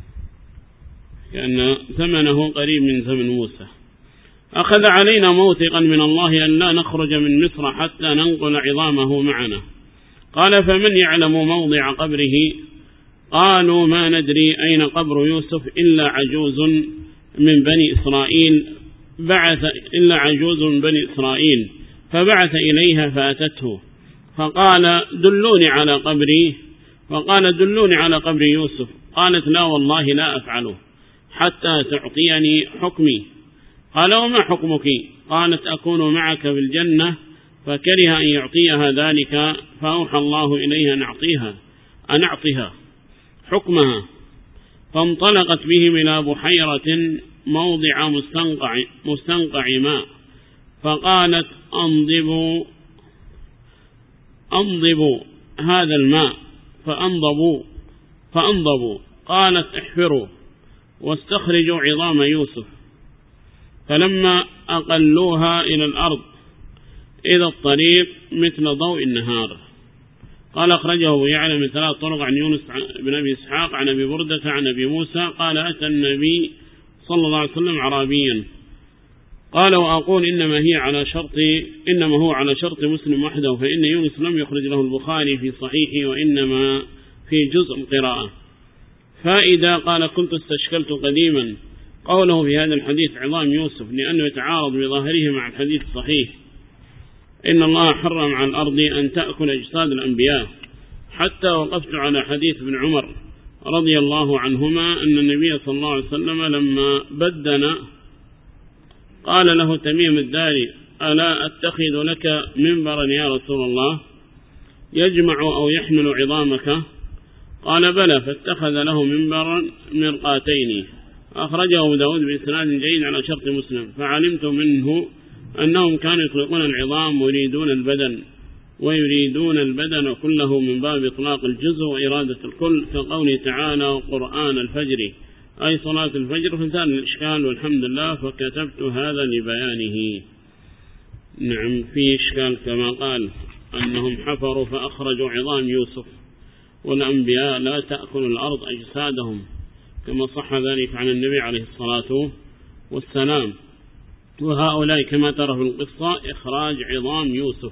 كأن زمنه قريب من زمن موسى. أخذ علينا موثقا من الله أن لا نخرج من مصر حتى ننقل عظامه معنا. قال فمن يعلم موضع قبره؟ قالوا ما ندري أين قبر يوسف إلا عجوز من بني إسرائيل بعث إلا عجوز من بني إسرائيل فبعث إليها فأتته فقال دلوني على قبري فقال دلوني على قبر يوسف. قالت لا والله لا أفعله حتى تعطيني حكمي. قال وما حكمك؟ قالت أكون معك في الجنة فكره أن يعطيها ذلك فأوحى الله إليها نعطيها أن أعطيها حكمها فانطلقت بهم إلى بحيرة موضع مستنقع, مستنقع ماء فقالت أنضبوا أنضبوا هذا الماء فأنضبوا فأنضبوا قالت احفروا واستخرجوا عظام يوسف فلما أقلوها إلى الأرض إذا الطريق مثل ضوء النهار. قال أخرجه يعلم من ثلاث طرق عن يونس بن أبي إسحاق عن أبي بردة عن أبي موسى قال أتى النبي صلى الله عليه وسلم عربيا. قال وأقول إنما هي على شرط إنما هو على شرط مسلم وحده فإن يونس لم يخرج له البخاري في صحيحه وإنما في جزء القراءة. فإذا قال كنت استشكلت قديما قوله في هذا الحديث عظام يوسف لأنه يتعارض بظاهره مع الحديث الصحيح إن الله حرم على الأرض أن تأكل أجساد الأنبياء حتى وقفت على حديث ابن عمر رضي الله عنهما أن النبي صلى الله عليه وسلم لما بدنا قال له تميم الداري ألا أتخذ لك منبرا يا رسول الله يجمع أو يحمل عظامك؟ قال بلى فاتخذ له منبرا مرقاتين. أخرجه أبو داود بإسناد جيد على شرط مسلم. فعلمت منه أنهم كانوا يطلقون العظام ويريدون البدن ويريدون البدن كله من باب إطلاق الجزء وإرادة الكل كقوله تعالى قرآن الفجر أي صلاة الفجر فزال الإشكال والحمد لله فكتبت هذا لبيانه. نعم في إشكال كما قال أنهم حفروا فأخرجوا عظام يوسف، والأنبياء لا تأكل الأرض أجسادهم كما صح ذلك عن النبي عليه الصلاة والسلام. وهؤلاء كما ترى في القصة إخراج عظام يوسف،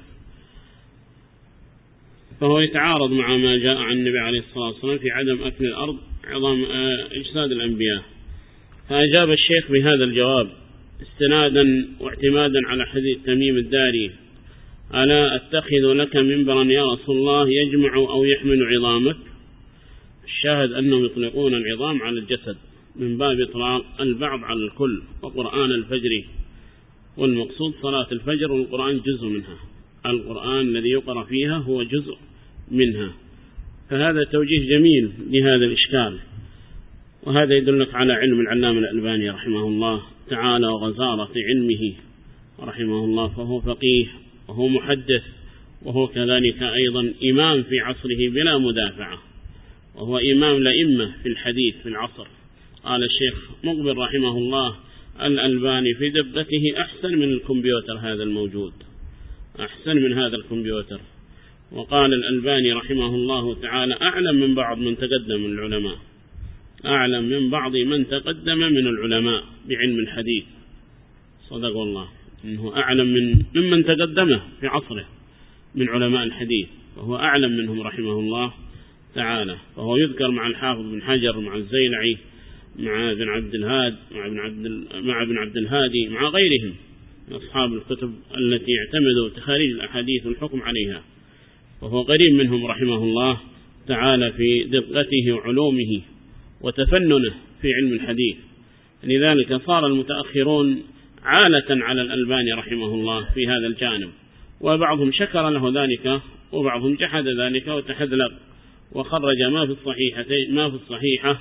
فهو يتعارض مع ما جاء عن النبي عليه الصلاة والسلام في عدم أكل الأرض عظام أجساد الأنبياء. فأجاب الشيخ بهذا الجواب استنادا واعتمادا على حديث تميم الداري: ألا أتخذ لك منبرا يا رسول الله يجمع أو يحمل عظامك؟ الشاهد أنهم يطلقون العظام على الجسد من باب إطلاق البعض على الكل. وقرآن الفجر، والمقصود صلاة الفجر، والقرآن جزء منها، القرآن الذي يقرأ فيها هو جزء منها. فهذا توجيه جميل لهذا الإشكال، وهذا يدلك على علم العلامة الألباني رحمه الله تعالى وغزارة علمه رحمه الله. فهو فقيه وهو محدث، وهو كذلك أيضا إمام في عصره بلا مدافعة، وهو إمام لإمة في الحديث في العصر. قال الشيخ مقبل رحمه الله: الألباني في دبته أحسن من الكمبيوتر هذا الموجود، أحسن من هذا الكمبيوتر. وقال الألباني رحمه الله تعالى: أعلم من بعض من تقدم من العلماء، أعلم من بعض من تقدم من العلماء بعلم الحديث. صدق والله، إنه أعلم من ممن تقدمه في عصره من علماء الحديث، فهو أعلم منهم رحمه الله تعالى. فهو يذكر مع الحافظ بن حجر، مع الزيلعي، مع ابن عبد الهاد، مع ابن عبد مع ابن عبد الهادي، مع غيرهم من أصحاب الكتب التي اعتمدوا تخاريج الأحاديث والحكم عليها. وهو قريب منهم رحمه الله تعالى في دقته وعلومه وتفننه في علم الحديث. لذلك صار المتأخرون عالة على الألباني رحمه الله في هذا الجانب، وبعضهم شكر له ذلك وبعضهم جحد ذلك وتحذلق وخرج ما في الصحيحتين ما في الصحيحة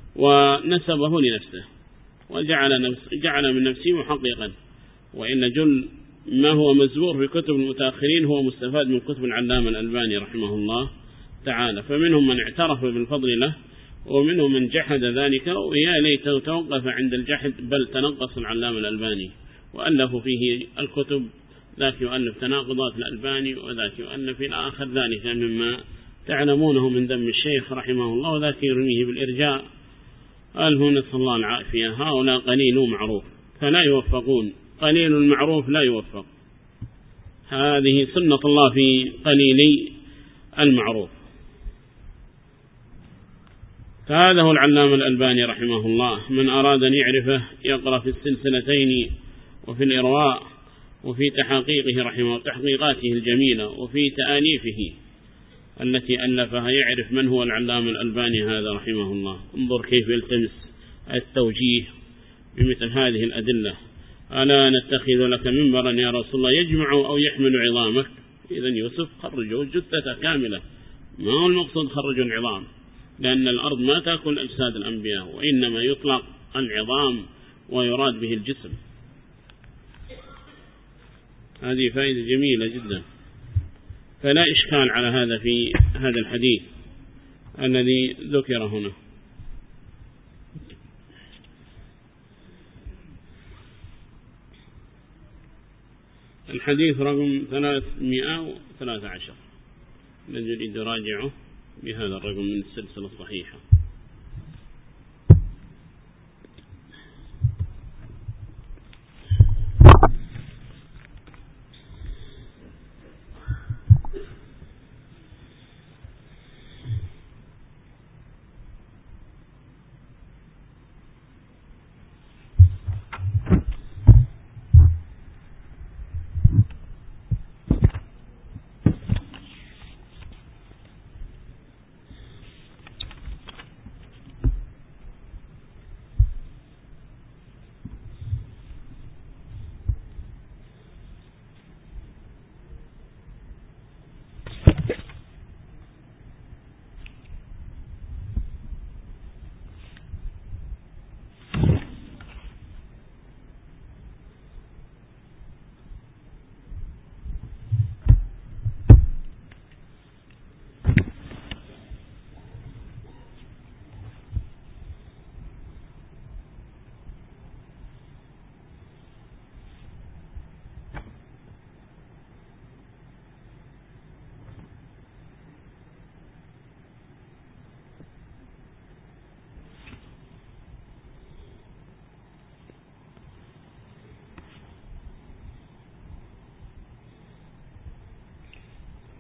ونسبه لنفسه، وجعل نفس جعل من نفسه محققا. وإن جل ما هو مزبور في كتب المتأخرين هو مستفاد من كتب العلامة الألباني رحمه الله تعالى. فمنهم من اعترف بالفضل له، ومنهم من جحد ذلك، ويا ليته توقف عند الجحد بل تنقص العلامة الألباني وألفوا فيه الكتب، ذاك يؤلف تناقضات الألباني وذاك يؤلف إلى آخر ذلك مما تعلمونه من ذم الشيخ رحمه الله، وذاك يرميه بالإرجاء. قال هو نسأل الله العافية: هؤلاء قليل معروف فلا يوفقون، قليل المعروف لا يوفق. هذه سنة الله في قليلي المعروف. فهذا هو العلامة الألباني رحمه الله. من أراد أن يعرفه يقرأ في السلسلتين وفي الإرواء وفي تحقيقه رحمه تحقيقاته الجميلة وفي تآليفه التي ألفها، يعرف من هو العلامة الألباني هذا رحمه الله. انظر كيف يلتمس التوجيه بمثل هذه الأدلة: ألا نتخذ لك منبرا يا رسول الله يجمع أو يحمل عظامك؟ إذن يوسف خرجوا جثة كاملة، ما هو المقصود خرجوا العظام، لأن الأرض ما تأكل أجساد الأنبياء، وإنما يطلق العظام ويراد به الجسم. هذه فائدة جميلة جدا، فلا إشكال على هذا في هذا الحديث الذي ذكر هنا. الحديث رقم ثلاثمائة وثلاثة عشر، نجد راجعه بهذا الرقم من السلسلة الصحيحة.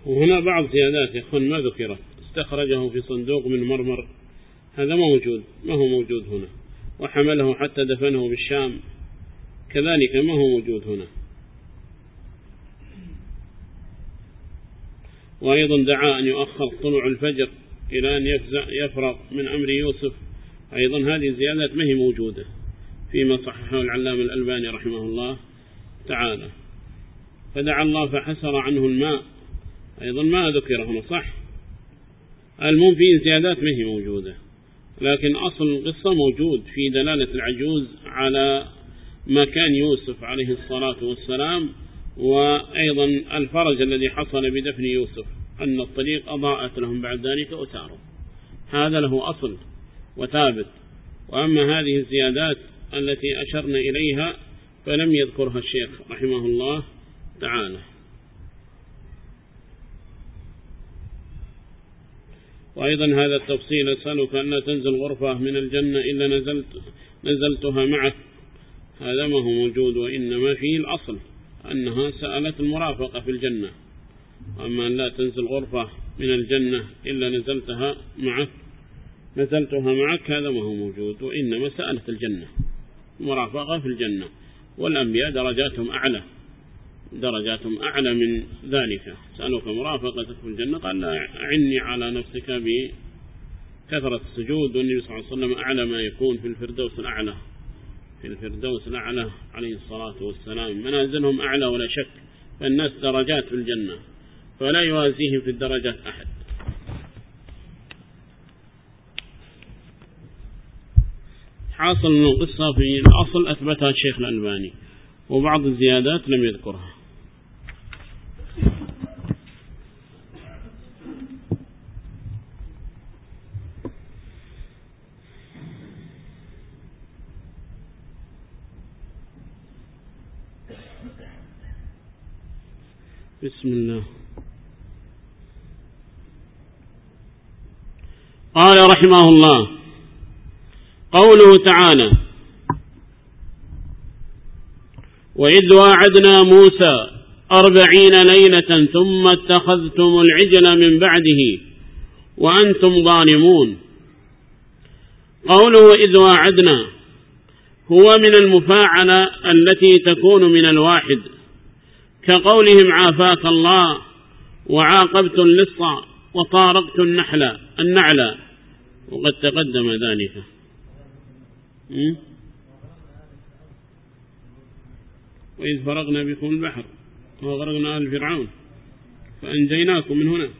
وهنا بعض زيادات يا أخوان ما ذكرت، استخرجه في صندوق من مرمر، هذا ما موجود، ما هو موجود هنا. وحمله حتى دفنه بالشام، كذلك ما هو موجود هنا. وأيضا دعا أن يؤخر طلوع الفجر إلى أن يفرغ من أمر يوسف، أيضا هذه الزيادات ما هي موجودة فيما صححه العلامة الألباني رحمه الله تعالى. فدعا الله فحسر عنه الماء، أيضا ما ذكر هنا صح. المهم فيه زيادات ما هي موجودة، لكن أصل القصة موجود في دلالة العجوز على مكان يوسف عليه الصلاة والسلام، وأيضا الفرج الذي حصل بدفن يوسف، أن الطريق أضاءت لهم بعد ذلك وساروا. هذا له أصل وثابت. وأما هذه الزيادات التي أشرنا إليها فلم يذكرها الشيخ رحمه الله تعالى. وأيضا هذا التفصيل: أسألك أن لا تنزل غرفة من الجنة إلا نزلت نزلتها معك، هذا ما هو موجود، وإنما فيه الأصل أنها سألت المرافقة في الجنة. أما أن لا تنزل غرفة من الجنة إلا نزلتها معك نزلتها معك هذا ما هو موجود، وإنما سألت الجنة، مرافقة في الجنة. والأنبياء درجاتهم أعلى درجاتهم أعلى من ذلك. سألك مرافقتك في الجنة، قال لا أعني على نفسك بكثرة السجود، والنبي صلى الله عليه وسلم أعلى ما يكون في الفردوس الأعلى في الفردوس الأعلى عليه الصلاة والسلام، منازلهم أعلى ولا شك. فالناس درجات في الجنة، فلا يوازيهم في الدرجات أحد. حاصل من القصة في الأصل أثبتها الشيخ الألباني، وبعض الزيادات لم يذكرها. بسم الله. قال رحمه الله: قوله تعالى: وإذ واعدنا موسى أربعين ليلة ثم اتخذتم العجل من بعده وأنتم ظالمون. قوله إذ واعدنا هو من المفاعلة التي تكون من الواحد، كقولهم عافاك الله، وعاقبت اللص، وطارقت النحل النعل، وقد تقدم ذلك. م? وإذ فرغنا بكم البحر وغرقنا آل فرعون فأنجيناكم من هنا.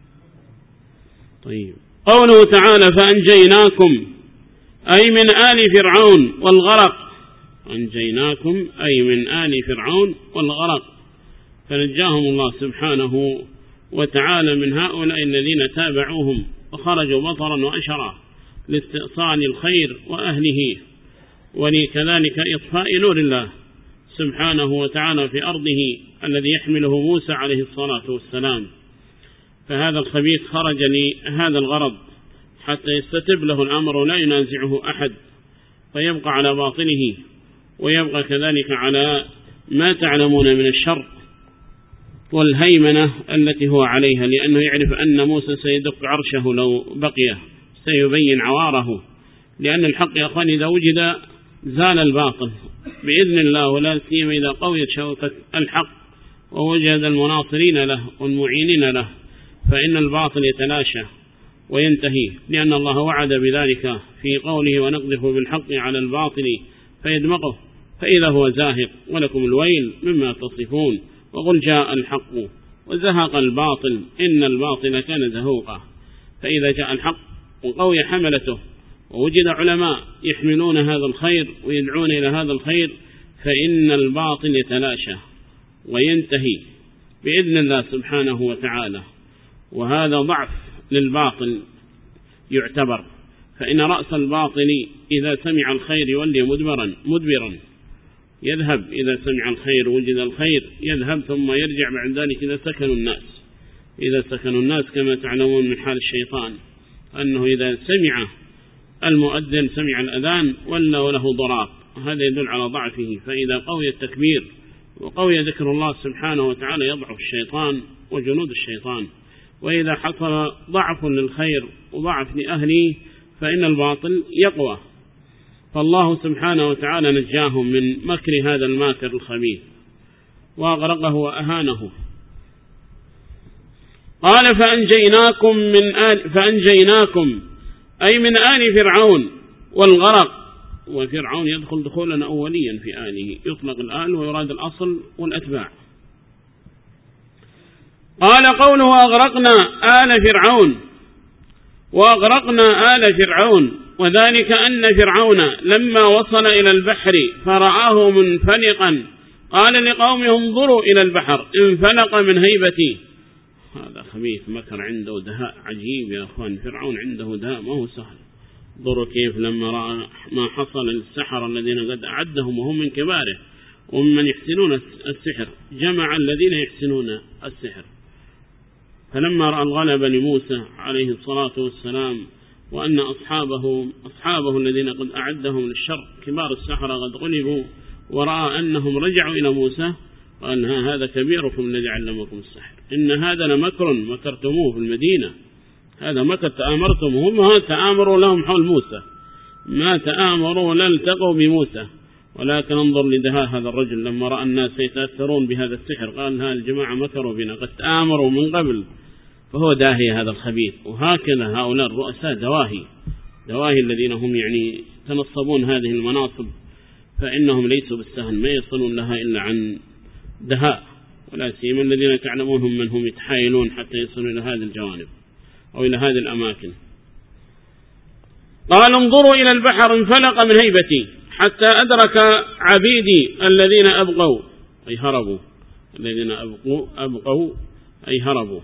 طيب، قوله تعالى فأنجيناكم أي من آل فرعون والغرق، أنجيناكم أي من آل فرعون والغرق، فنجاهم الله سبحانه وتعالى من هؤلاء الذين تابعوهم وخرجوا مطرا وأشرا لاستئصال الخير وأهله، ولكذلك إطفاء نور الله سبحانه وتعالى في أرضه الذي يحمله موسى عليه الصلاة والسلام. فهذا الخبيث خرج لهذا الغرض حتى يستتب له الأمر ولا ينازعه أحد، فيبقى على باطله، ويبقى كذلك على ما تعلمون من الشر والهيمنة التي هو عليها، لأنه يعرف أن موسى سيدق عرشه لو بقيه، سيبين عواره. لأن الحق يا أخواني إذا وجد زال الباطل بإذن الله، ولا سيما إذا قويت شوكة الحق ووجد المناصرين له والمعينين له، فإن الباطل يتلاشى وينتهي، لأن الله وعد بذلك في قوله ونقذف بالحق على الباطل فيدمغه فإذا هو زاهق ولكم الويل مما تصفون، وقل جاء الحق وزهق الباطل إن الباطل كان زهوقا. فإذا جاء الحق وقوي حملته ووجد علماء يحملون هذا الخير ويدعون إلى هذا الخير، فإن الباطل يتلاشى وينتهي بإذن الله سبحانه وتعالى. وهذا ضعف للباطل يعتبر، فإن رأس الباطل إذا سمع الخير يولي مدبرا مدبرا يذهب، إذا سمع الخير وجد الخير يذهب ثم يرجع بعد ذلك إذا سكنوا الناس إذا سكنوا الناس كما تعلمون من حال الشيطان أنه إذا سمع المؤذن سمع الأذان ولا وله ضراط، هذا يدل على ضعفه. فإذا قوي التكبير وقوي ذكر الله سبحانه وتعالى يضعف الشيطان وجنود الشيطان، وإذا حصل ضعف للخير وضعف لأهله فإن الباطل يقوى. فالله سبحانه وتعالى نجاهم من مكر هذا الماكر الخبيث وأغرقه وأهانه. قال فأنجيناكم من آل فأنجيناكم أي من آل فرعون والغرق، وفرعون يدخل دخولا أوليا في آله، يطلق الآل ويراد الأصل والأتباع. قال قوله أغرقنا آل فرعون، وأغرقنا آل فرعون، وذلك أن فرعون لما وصل إلى البحر فرآه منفلقا قال لقومه انظروا إلى البحر انفلق من هيبتي. هذا خبيث مكر، عنده دهاء عجيب يا أخوان. فرعون عنده دهاء ما هو سهل. انظروا كيف لما رأى ما حصل للسحر الذين قد أعدهم وهم من كباره ومن يحسنون السحر، جمع الذين يحسنون السحر. فلما رأى الغلب لموسى عليه الصلاة والسلام وأن أصحابه, أصحابه الذين قد أعدهم للشر كبار السحرة قد غلبوا، ورأى أنهم رجعوا إلى موسى قال هذا كبيركم الذي علمكم السحر، إن هذا لمكر مكرتموه في المدينة، هذا مكر تآمرتم، هم تآمروا لهم حول موسى، ما تآمروا ولا التقوا بموسى. ولكن انظر لدهاء هذا الرجل لما رأى الناس يتأثرون بهذا السحر قال ها الجماعة مكروا بنا، قد تآمروا من قبل. فهو داهي هذا الخبيث. وهكذا هؤلاء الرؤساء دواهي دواهي الذين هم يعني تنصبون هذه المناصب، فإنهم ليسوا بالسهل، ما يصلون لها إلا عن دهاء، ولا سيما الذين تعلمونهم من هم يتحايلون حتى يصلوا إلى هذه الجوانب أو إلى هذه الأماكن. قال انظروا إلى البحر انفلق من هيبتي حتى أدرك عبيدي الذين أبقوا أي هربوا، الذين أبقوا أبقوا أي هربوا.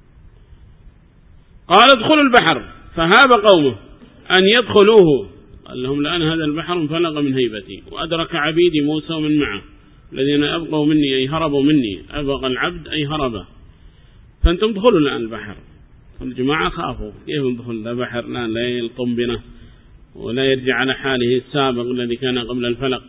قال ادخلوا البحر فهاب قومه أن يدخلوه، قال لهم الآن هذا البحر انفلق من هيبتي. وأدرك عبيدي موسى ومن معه الذين أبقوا مني أي هربوا مني، أبقى العبد أي هرب. فأنتم ادخلوا الآن البحر. الجماعة خافوا كيف ندخل البحر الآن لا يلطم بنا ولا يرجع على حاله السابق الذي كان قبل الفلق.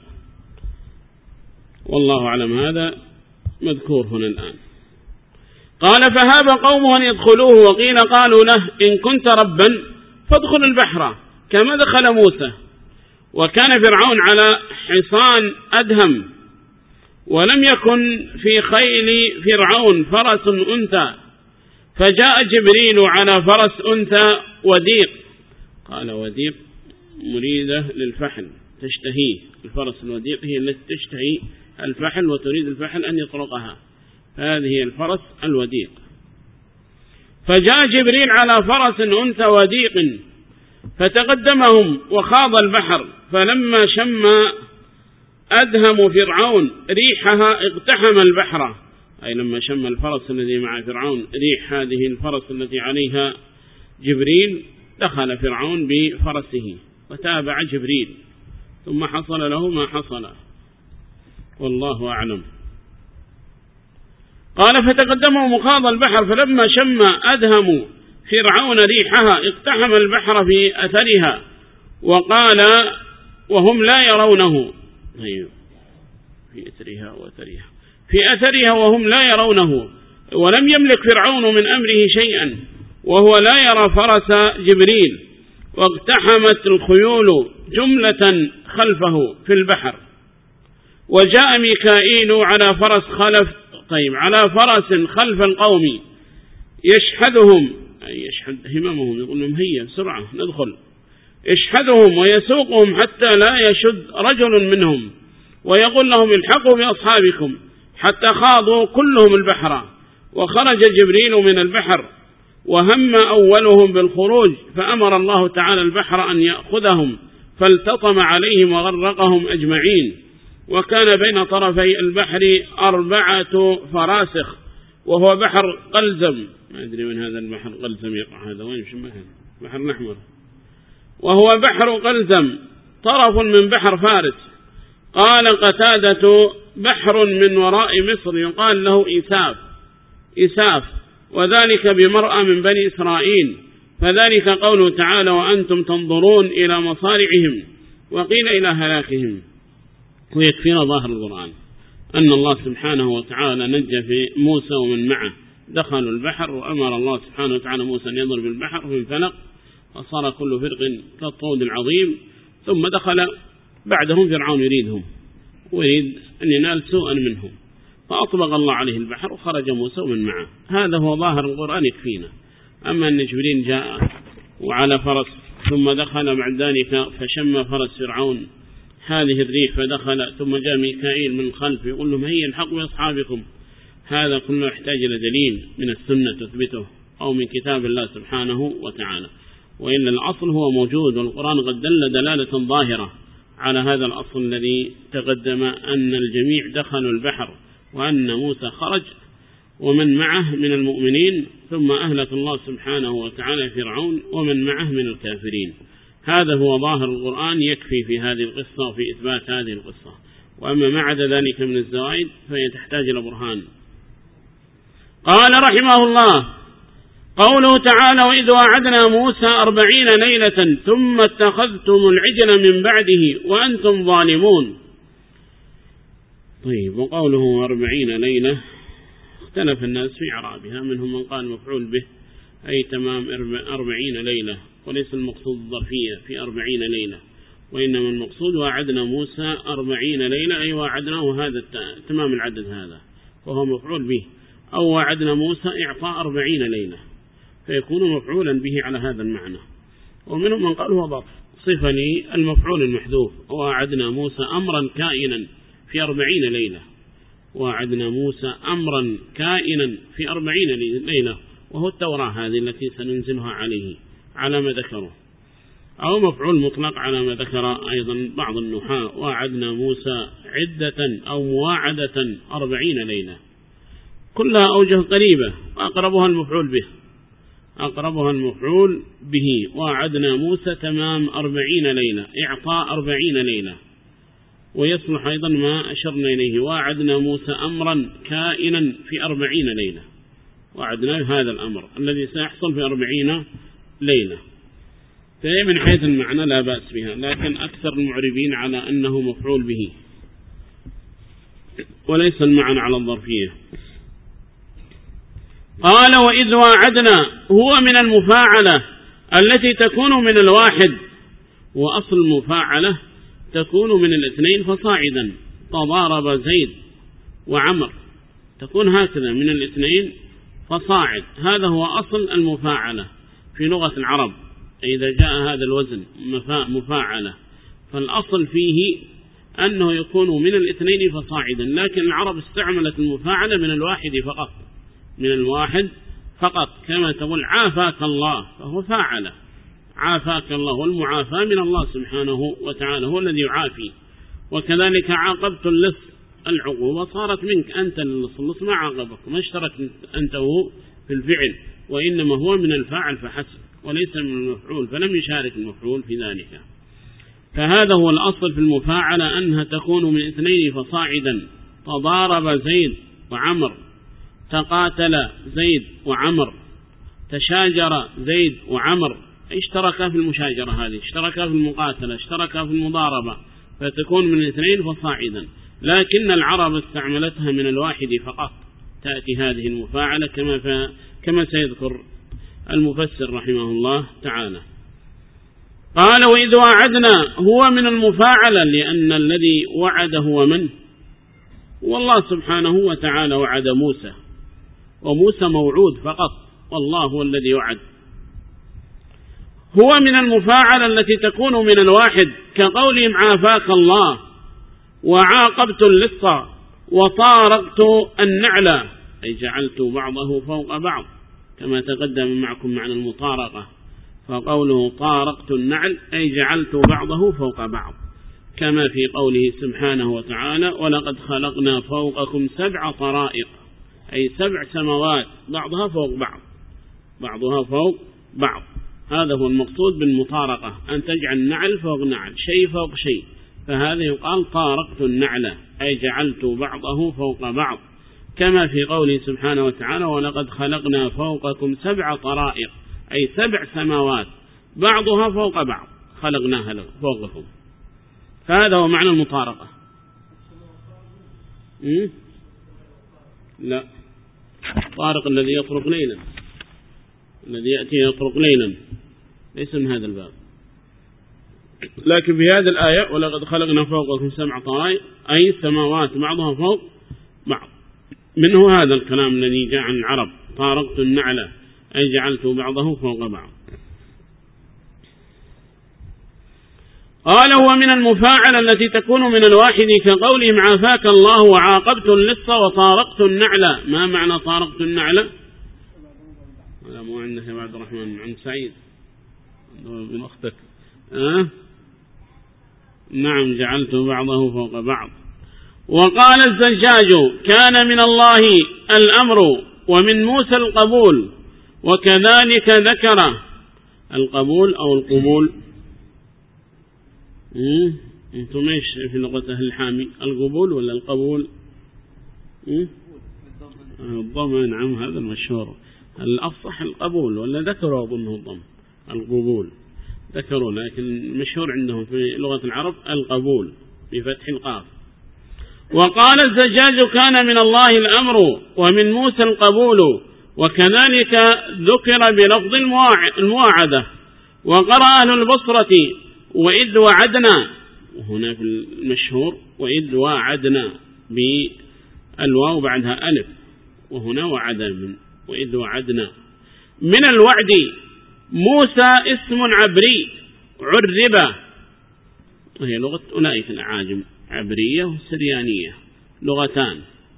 والله أعلم، هذا مذكور هنا الآن. قال فهاب قومه أن يدخلوه، وقيل قالوا له إن كنت ربا فادخل البحر كما دخل موسى. وكان فرعون على حصان أدهم، ولم يكن في خيل فرعون فرس أنثى، فجاء جبريل على فرس أنثى وديق. قال وديق مريدة للفحل تشتهيه، الفرس الوديق هي التي تشتهي الفحل وتريد الفحل أن يطرقها، هذه الفرس الوديق. فجاء جبريل على فرس أنثى وديق فتقدمهم وخاض البحر، فلما شم أدهم فرعون ريحها اقتحم البحر، أي لما شم الفرس الذي مع فرعون ريح هذه الفرس التي عليها جبريل دخل فرعون بفرسه وتابع جبريل، ثم حصل له ما حصل، والله أعلم. قال فتقدموا مخاض البحر، فلما شم أدهم فرعون ريحها اقتحم البحر في أثرها، وقال وهم لا يرونه، في أثرها وأثرها في أثرها وهم لا يرونه، ولم يملك فرعون من أمره شيئا وهو لا يرى فرس جبريل، واقتحمت الخيول جملة خلفه في البحر. وجاء ميكائيل على فرس خلف طيب على فرس خلف القوم يشحذهم، أي يشحذ هممهم، يقول لهم هيا بسرعة ندخل، يشحذهم ويسوقهم حتى لا يشد رجل منهم، ويقول لهم الحقوا بأصحابكم، حتى خاضوا كلهم البحر. وخرج جبريل من البحر وهم أولهم بالخروج، فأمر الله تعالى البحر أن يأخذهم فالتطم عليهم وغرقهم أجمعين. وكان بين طرفي البحر أربعة فراسخ، وهو بحر قلزم، ما أدري من هذا البحر قلزم يقع، هذا وين شو بحر الأحمر، وهو بحر قلزم طرف من بحر فارس. قال قتادة بحر من وراء مصر يقال له إساف إساف وذلك بمرأة من بني إسرائيل، فذلك قوله تعالى وأنتم تنظرون إلى مصارعهم، وقيل إلى هلاكهم. ويكفينا ظاهر القرآن أن الله سبحانه وتعالى نجى في موسى ومن معه، دخلوا البحر وأمر الله سبحانه وتعالى موسى أن يضرب البحر فانفلق وصار كل فرق كالطود العظيم، ثم دخل بعدهم فرعون يريدهم ويريد أن ينال سوءا منهم، فأطبق الله عليه البحر وخرج موسى ومن معه. هذا هو ظاهر القرآن يكفينا. أما أن جبريل جاء وعلى فرس ثم دخل بعد ذلك فشم فرس فرعون هذه الريح فدخل، ثم جاء ميكائيل من الخلف يقول لهم هيا الحقوا بأصحابكم، هذا كله يحتاج إلى دليل من السنة تثبته أو من كتاب الله سبحانه وتعالى، وإن الأصل هو موجود، والقرآن قد دل دلالة ظاهرة على هذا الأصل الذي تقدم أن الجميع دخلوا البحر وأن موسى خرج ومن معه من المؤمنين، ثم أهلك الله سبحانه وتعالى فرعون ومن معه من الكافرين. هذا هو ظاهر القرآن يكفي في هذه القصة وفي إثبات هذه القصة، وأما ما عدا ذلك من الزوائد فهي تحتاج إلى برهان. قال رحمه الله: قوله تعالى: وإذ وعدنا موسى أربعين ليلة ثم اتخذتم العجل من بعده وأنتم ظالمون. طيب، وقوله أربعين ليلة اختلف الناس في إعرابها، منهم من قال مفعول به أي تمام أربعين ليلة، وليس المقصود الظرفية في أربعين ليلة، وإنما المقصود وعدنا موسى أربعين ليلة أي وعدناه هذا تمام العدد هذا، وهو مفعول به، أو وعدنا موسى إعطاء أربعين ليلة فيكون مفعولا به على هذا المعنى. ومنهم من قال هو ضف صفة للمفعول المحذوف، ووعدنا موسى أمرا كائنا في أربعين ليلة، وعدنا موسى أمرا كائنا في أربعين ليلة، وهو التوراة هذه التي سننزلها عليه على ما ذكره، أو مفعول مطلق على ما ذكر أيضا بعض النحاة: وعدنا موسى عدة أو مواعدة أربعين ليلة، كلها أوجه قريبة، وأقربها المفعول به أقربها المفعول به وعدنا موسى تمام أربعين ليلة، إعطاء أربعين ليلة. ويصلح أيضا ما أشرنا إليه: وعدنا موسى أمرا كائنا في أربعين ليلة، وعدنا هذا الأمر الذي سيحصل في أربعين ليلة. فهي من حيث المعنى لا بأس بها، لكن أكثر المعربين على أنه مفعول به وليس المعنى على الظرفية. قال: وإذ وعدنا هو من المفاعلة التي تكون من الواحد، وأصل المفاعلة تكون من الاثنين فصاعدا، تضارب زيد وعمر، تكون هكذا من الاثنين فصاعد، هذا هو أصل المفاعلة في لغة العرب. إذا جاء هذا الوزن مفاعلة فالأصل فيه أنه يكون من الاثنين فصاعدا، لكن العرب استعملت المفاعلة من الواحد فقط، من الواحد فقط، كما تقول عافاك الله فهو فاعل، عافاك الله، والمعافى من الله سبحانه وتعالى هو الذي يعافي. وكذلك عاقبت اللص، العقوبة صارت منك أنت اللص، اللص ما عاقبك، ما اشترك أنت وهو في الفعل، وإنما هو من الفاعل فحسب وليس من المفعول، فلم يشارك المفعول في ذلك. فهذا هو الأصل في المفاعلة، أنها تكون من اثنين فصاعدا، تضارب زيد وعمر، تقاتل زيد وعمر، تشاجر زيد وعمر، اشتركا في المشاجرة هذه، اشتركا في المقاتلة، اشتركا في المضاربة، فتكون من اثنين فصاعدا. لكن العرب استعملتها من الواحد فقط، تأتي هذه المفاعلة كما كما سيذكر المفسر رحمه الله تعالى. قال: وإذ وعدنا هو من المفاعلة، لأن الذي وعد هو من؟ والله سبحانه وتعالى وعد موسى، وموسى موعود فقط، والله هو الذي وعد. هو من المفاعلة التي تكون من الواحد، كقولهم عافاك الله، وعاقبت اللص، وطارقت النعل، أي جعلت بعضه فوق بعض، كما تقدم معكم معنى المطارقة. فقوله طارقت النعل أي جعلت بعضه فوق بعض، كما في قوله سبحانه وتعالى: ولقد خلقنا فوقكم سبع طرائق، أي سبع سماوات بعضها فوق بعض، بعضها فوق بعض. هذا هو المقصود بالمطارقة، أن تجعل نعل فوق نعل، شيء فوق شيء، فهذا يقال طارقت النعل أي جعلت بعضه فوق بعض، كما في قوله سبحانه وتعالى: ولقد خلقنا فوقكم سبع طرائق، أي سبع سماوات بعضها فوق بعض خلقناها فوقكم. فهذا هو معنى المطارقة. م? لا، طارق الذي يطرق ليلا، الذي يأتي يطرق ليلا ليس من هذا الباب. لكن في هذه الآية ولقد خلقنا فوقكم سبع طرائق، أي السماوات بعضها فوق بعض. منه هذا الكلام الذي جاء عن العرب طارقت النعلة، أي جعلت بعضه فوق بعض. قال هو من المفاعلة التي تكون من الواحد كقولهم عافاك الله وعاقبت اللص وطارقت النعلة. ما معنى طارقت النعلة؟ هذا مو عندك يا عبد الرحمن، عند سعيد من أختك. أه؟ نعم، جعلت بعضه فوق بعض. وقال الزجاج كان من الله الأمر ومن موسى القبول، وكذلك ذكر القبول أو القبول. أنتم إيش في لغة أهل الحامي، القبول ولا القبول؟ الضم. نعم، هذا المشهور. الأفصح القبول، ولا ذكروا أظنه الضم القبول ذكروا، لكن المشهور عندهم في لغة العرب القبول بفتح القاف. وقال الزجاج كان من الله الأمر ومن موسى القبول، وكذلك ذكر بلفظ المواعدة. وقرأ أهل البصرة وإذ وعدنا، وهنا في المشهور وإذ وعدنا بالواو بعدها ألف، وهنا وعد من وإذ وعدنا. من الوعد موسى اسم عبري عرب، وهي لغة أولئك الأعاجم، عبرية وسريانية، لغتان.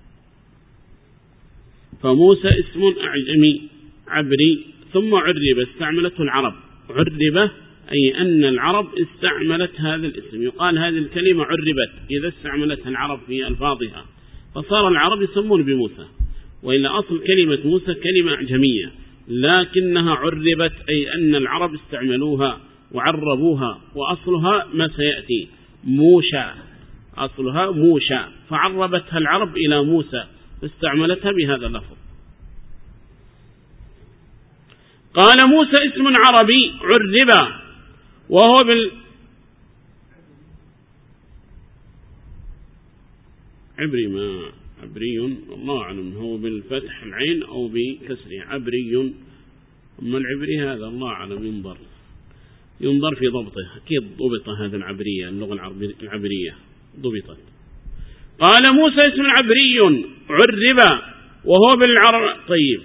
فموسى اسم أعجمي عبري ثم عرب، استعملته العرب. عرب أي أن العرب استعملت هذا الاسم، يقال هذه الكلمة عربت إذا استعملتها العرب في ألفاظها، فصار العرب يسمون بموسى. وإلا أصل كلمة موسى كلمة أعجمية، لكنها عربت أي أن العرب استعملوها وعربوها، وأصلها ما سيأتي موشى، أصلها موشى، فعربتها العرب إلى موسى فاستعملتها بهذا اللفظ. قال موسى اسم عربي عرب، وهو بال عبري، ما عبري الله أعلم هو بالفتح العين أو بكسره عبري، أما العبري هذا الله أعلم ينظر ينظر في ضبطه، أكيد ضبط هذا العبرية، اللغة العبرية ضبطت. قال موسى اسم عبري عرب وهو بالعرب طيب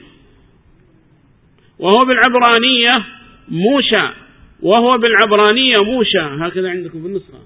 وهو بالعبرانية موشى، وهو بالعبرانية موشى، هكذا عندكم في النسخة.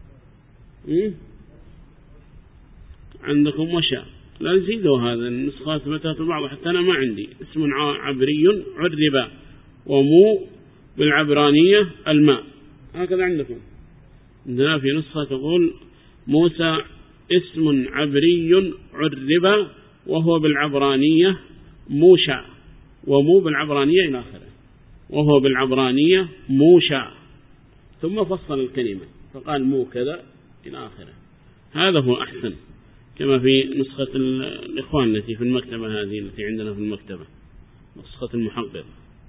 عندكم مشى، لا نزيدوا هذا النسخات ثبتت بعض، حتى أنا ما عندي اسم عبري عرب ومو بالعبرانية الماء، هكذا عندكم. عندنا في نسخة تقول موسى اسم عبري عرب وهو بالعبرانية موشى، ومو بالعبرانية إلى آخره، وهو بالعبرانية موشى، ثم فصل الكلمة فقال مو كذا إلى آخره. هذا هو أحسن، كما في نسخة الإخوان التي في المكتبة هذه التي عندنا في المكتبة، نسخة المحقق.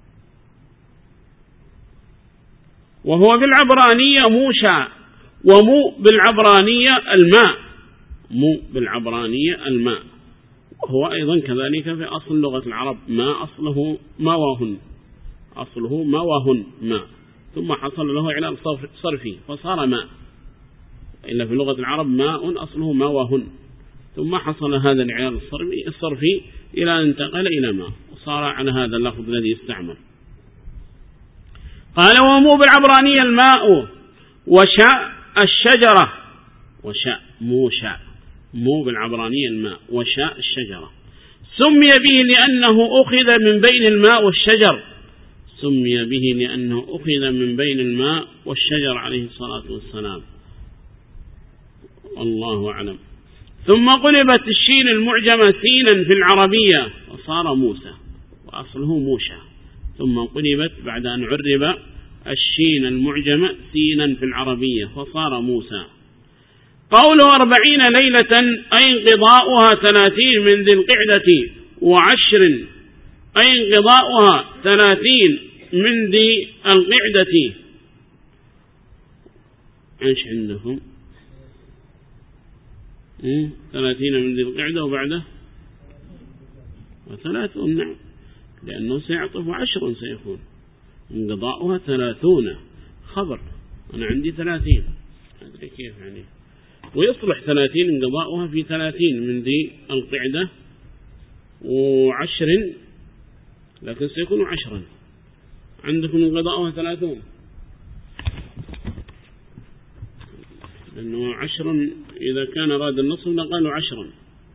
وهو بالعبرانية موشى، ومو بالعبرانية الماء، مو بالعبرانية الماء. وهو أيضا كذلك في أصل لغة العرب، ما أصله مواهن، أصله مواهن ماء، ثم حصل له على صرفي فصار ماء. إلا في لغة العرب ماء أصله مواهن، ثم حصل هذا العيال الصرفي, الصرفي إلى أن انتقل إلى ماء، وصار على هذا اللفظ الذي استعمل. قال ومو بالعبرانية الماء وشاء الشجرة، وشاء مو شاء، مو بالعبرانية الماء وشاء الشجرة. سمي به لأنه أخذ من بين الماء والشجر، سمي به لأنه أخذ من بين الماء والشجر عليه الصلاة والسلام، الله أعلم. ثم قلبت الشين المعجمة سينا في العربية وصار موسى، وأصله موشى، ثم قلبت بعد أن عرب الشين المعجمة سينا في العربية فصار موسى. قوله أربعين ليلة أي انقضاؤها ثلاثين من ذي القعدة وعشر، أي انقضاؤها ثلاثين من ذي القعدة. إيش عندهم؟ ثلاثين من ذي القعدة وبعده وثلاثون. نعم، لأنه سيعطف عشر سيكون انقضاؤها ثلاثون خبر. أنا عندي ثلاثين أدري كيف يعني، ويصلح ثلاثين انقضاؤها في ثلاثين من ذي القعدة وعشر، لكن سيكون عشرا. عندكم انقضاؤها ثلاثون لأنه عشرا إذا كان راد النصف لقالوا عشرا.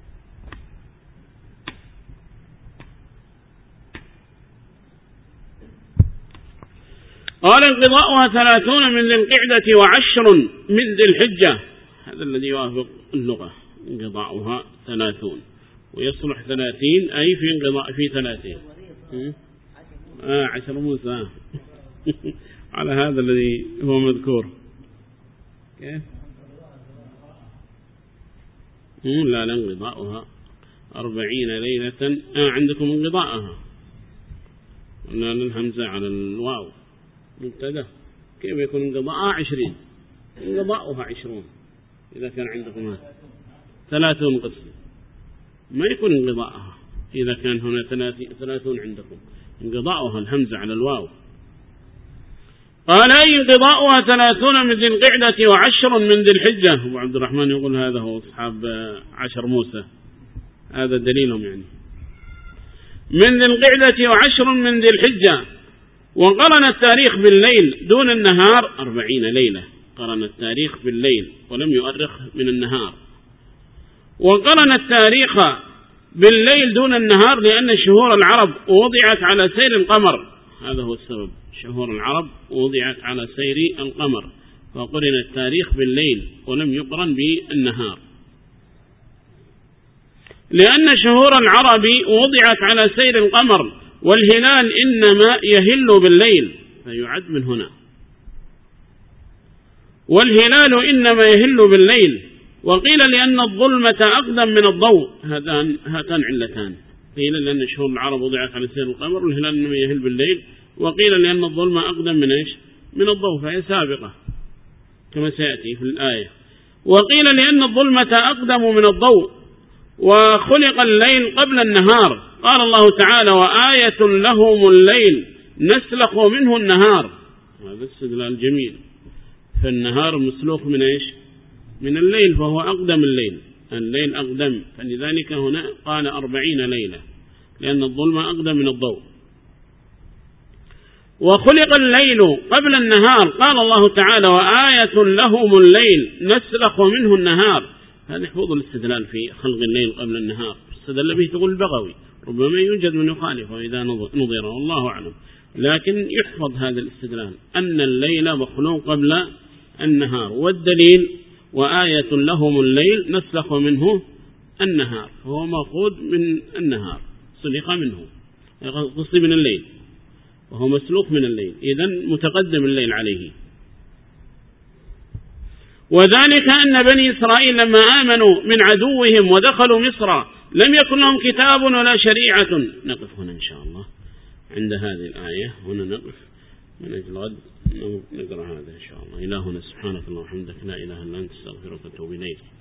قال انقضاؤها ثلاثون من ذي القعدة وعشر من ذي الحجة، هذا الذي يوافق اللغة. انقضاؤها ثلاثون ويصلح ثلاثين أي في انقضاء في ثلاثين. آه عشر موسى على هذا الذي هو مذكور. كيف؟ لا لا انقضاؤها أربعين ليلة. آه عندكم انقضاءها، قلنا الهمزة على الواو مبتدا، كيف يكون انقضاءها عشرين؟ انقضاؤها عشرون إذا كان عندكم هذا ثلاثون قسم، ما يكون انقضاءها إذا كان هنا ثلاثون عندكم. انقضاؤها الهمزة على الواو. قال أي انقضاؤها ثلاثون من ذي القعدة وعشر من ذي الحجة. أبو عبد الرحمن يقول هذا هو أصحاب عشر موسى، هذا دليلهم يعني. من ذي القعدة وعشر من ذي الحجة. وقرن التاريخ بالليل دون النهار أربعين ليلة. قرن التاريخ بالليل ولم يؤرخ من النهار. وقرن التاريخ بالليل دون النهار لأن شهور العرب وضعت على سير القمر، هذا هو السبب. شهور العرب وضعت على سير القمر فقرن التاريخ بالليل ولم يقرن بالنهار، لأن شهور العرب وضعت على سير القمر والهلال إنما يهل بالليل، فيعد من هنا. والهلال إنما يهل بالليل. وقيل لأن الظلمة أقدم من الضوء، هاتان هاتان علتان. قيل لأن شهور العرب وضعت على سير القمر والهلال إنما يهل بالليل، وقيل لأن الظلمة أقدم من إيش؟ من الضوء، فهي سابقة كما سيأتي في الآية. وقيل لأن الظلمة أقدم من الضوء وخلق الليل قبل النهار. قال الله تعالى وآية لهم الليل نسلخ منه النهار، هذا استدلال جميل. فالنهار مسلوخ من إيش؟ من الليل، فهو أقدم الليل، الليل أقدم، فلذلك هنا قال أربعين ليلة لأن الظلمة أقدم من الضوء. وخلق الليل قبل النهار. قال الله تعالى وآية لهم الليل نسلخ منه النهار، هذا يحفظ الاستدلال في خلق الليل قبل النهار. استدل به تقول البغوي، ربما يوجد من يخالفه إذا نظر والله أعلم، لكن يحفظ هذا الاستدلال أن الليل مخلوق قبل النهار. والدليل وآية لهم الليل نسلخ منه النهار، فهو مأخوذ من النهار، سلخ منه قصي من الليل، وهو مسلوق من الليل، إذن متقدم الليل عليه. وذلك أن بني إسرائيل لما آمنوا من عدوهم ودخلوا مصر لم يكن لهم كتاب ولا شريعة. نقف هنا إن شاء الله عند هذه الآية، هنا نقف من أجل غد نقرأ هذا إن شاء الله. إلهنا سبحانك اللهم وبحمدك لا إله إلا أنت استغفرك وأتوب إليك.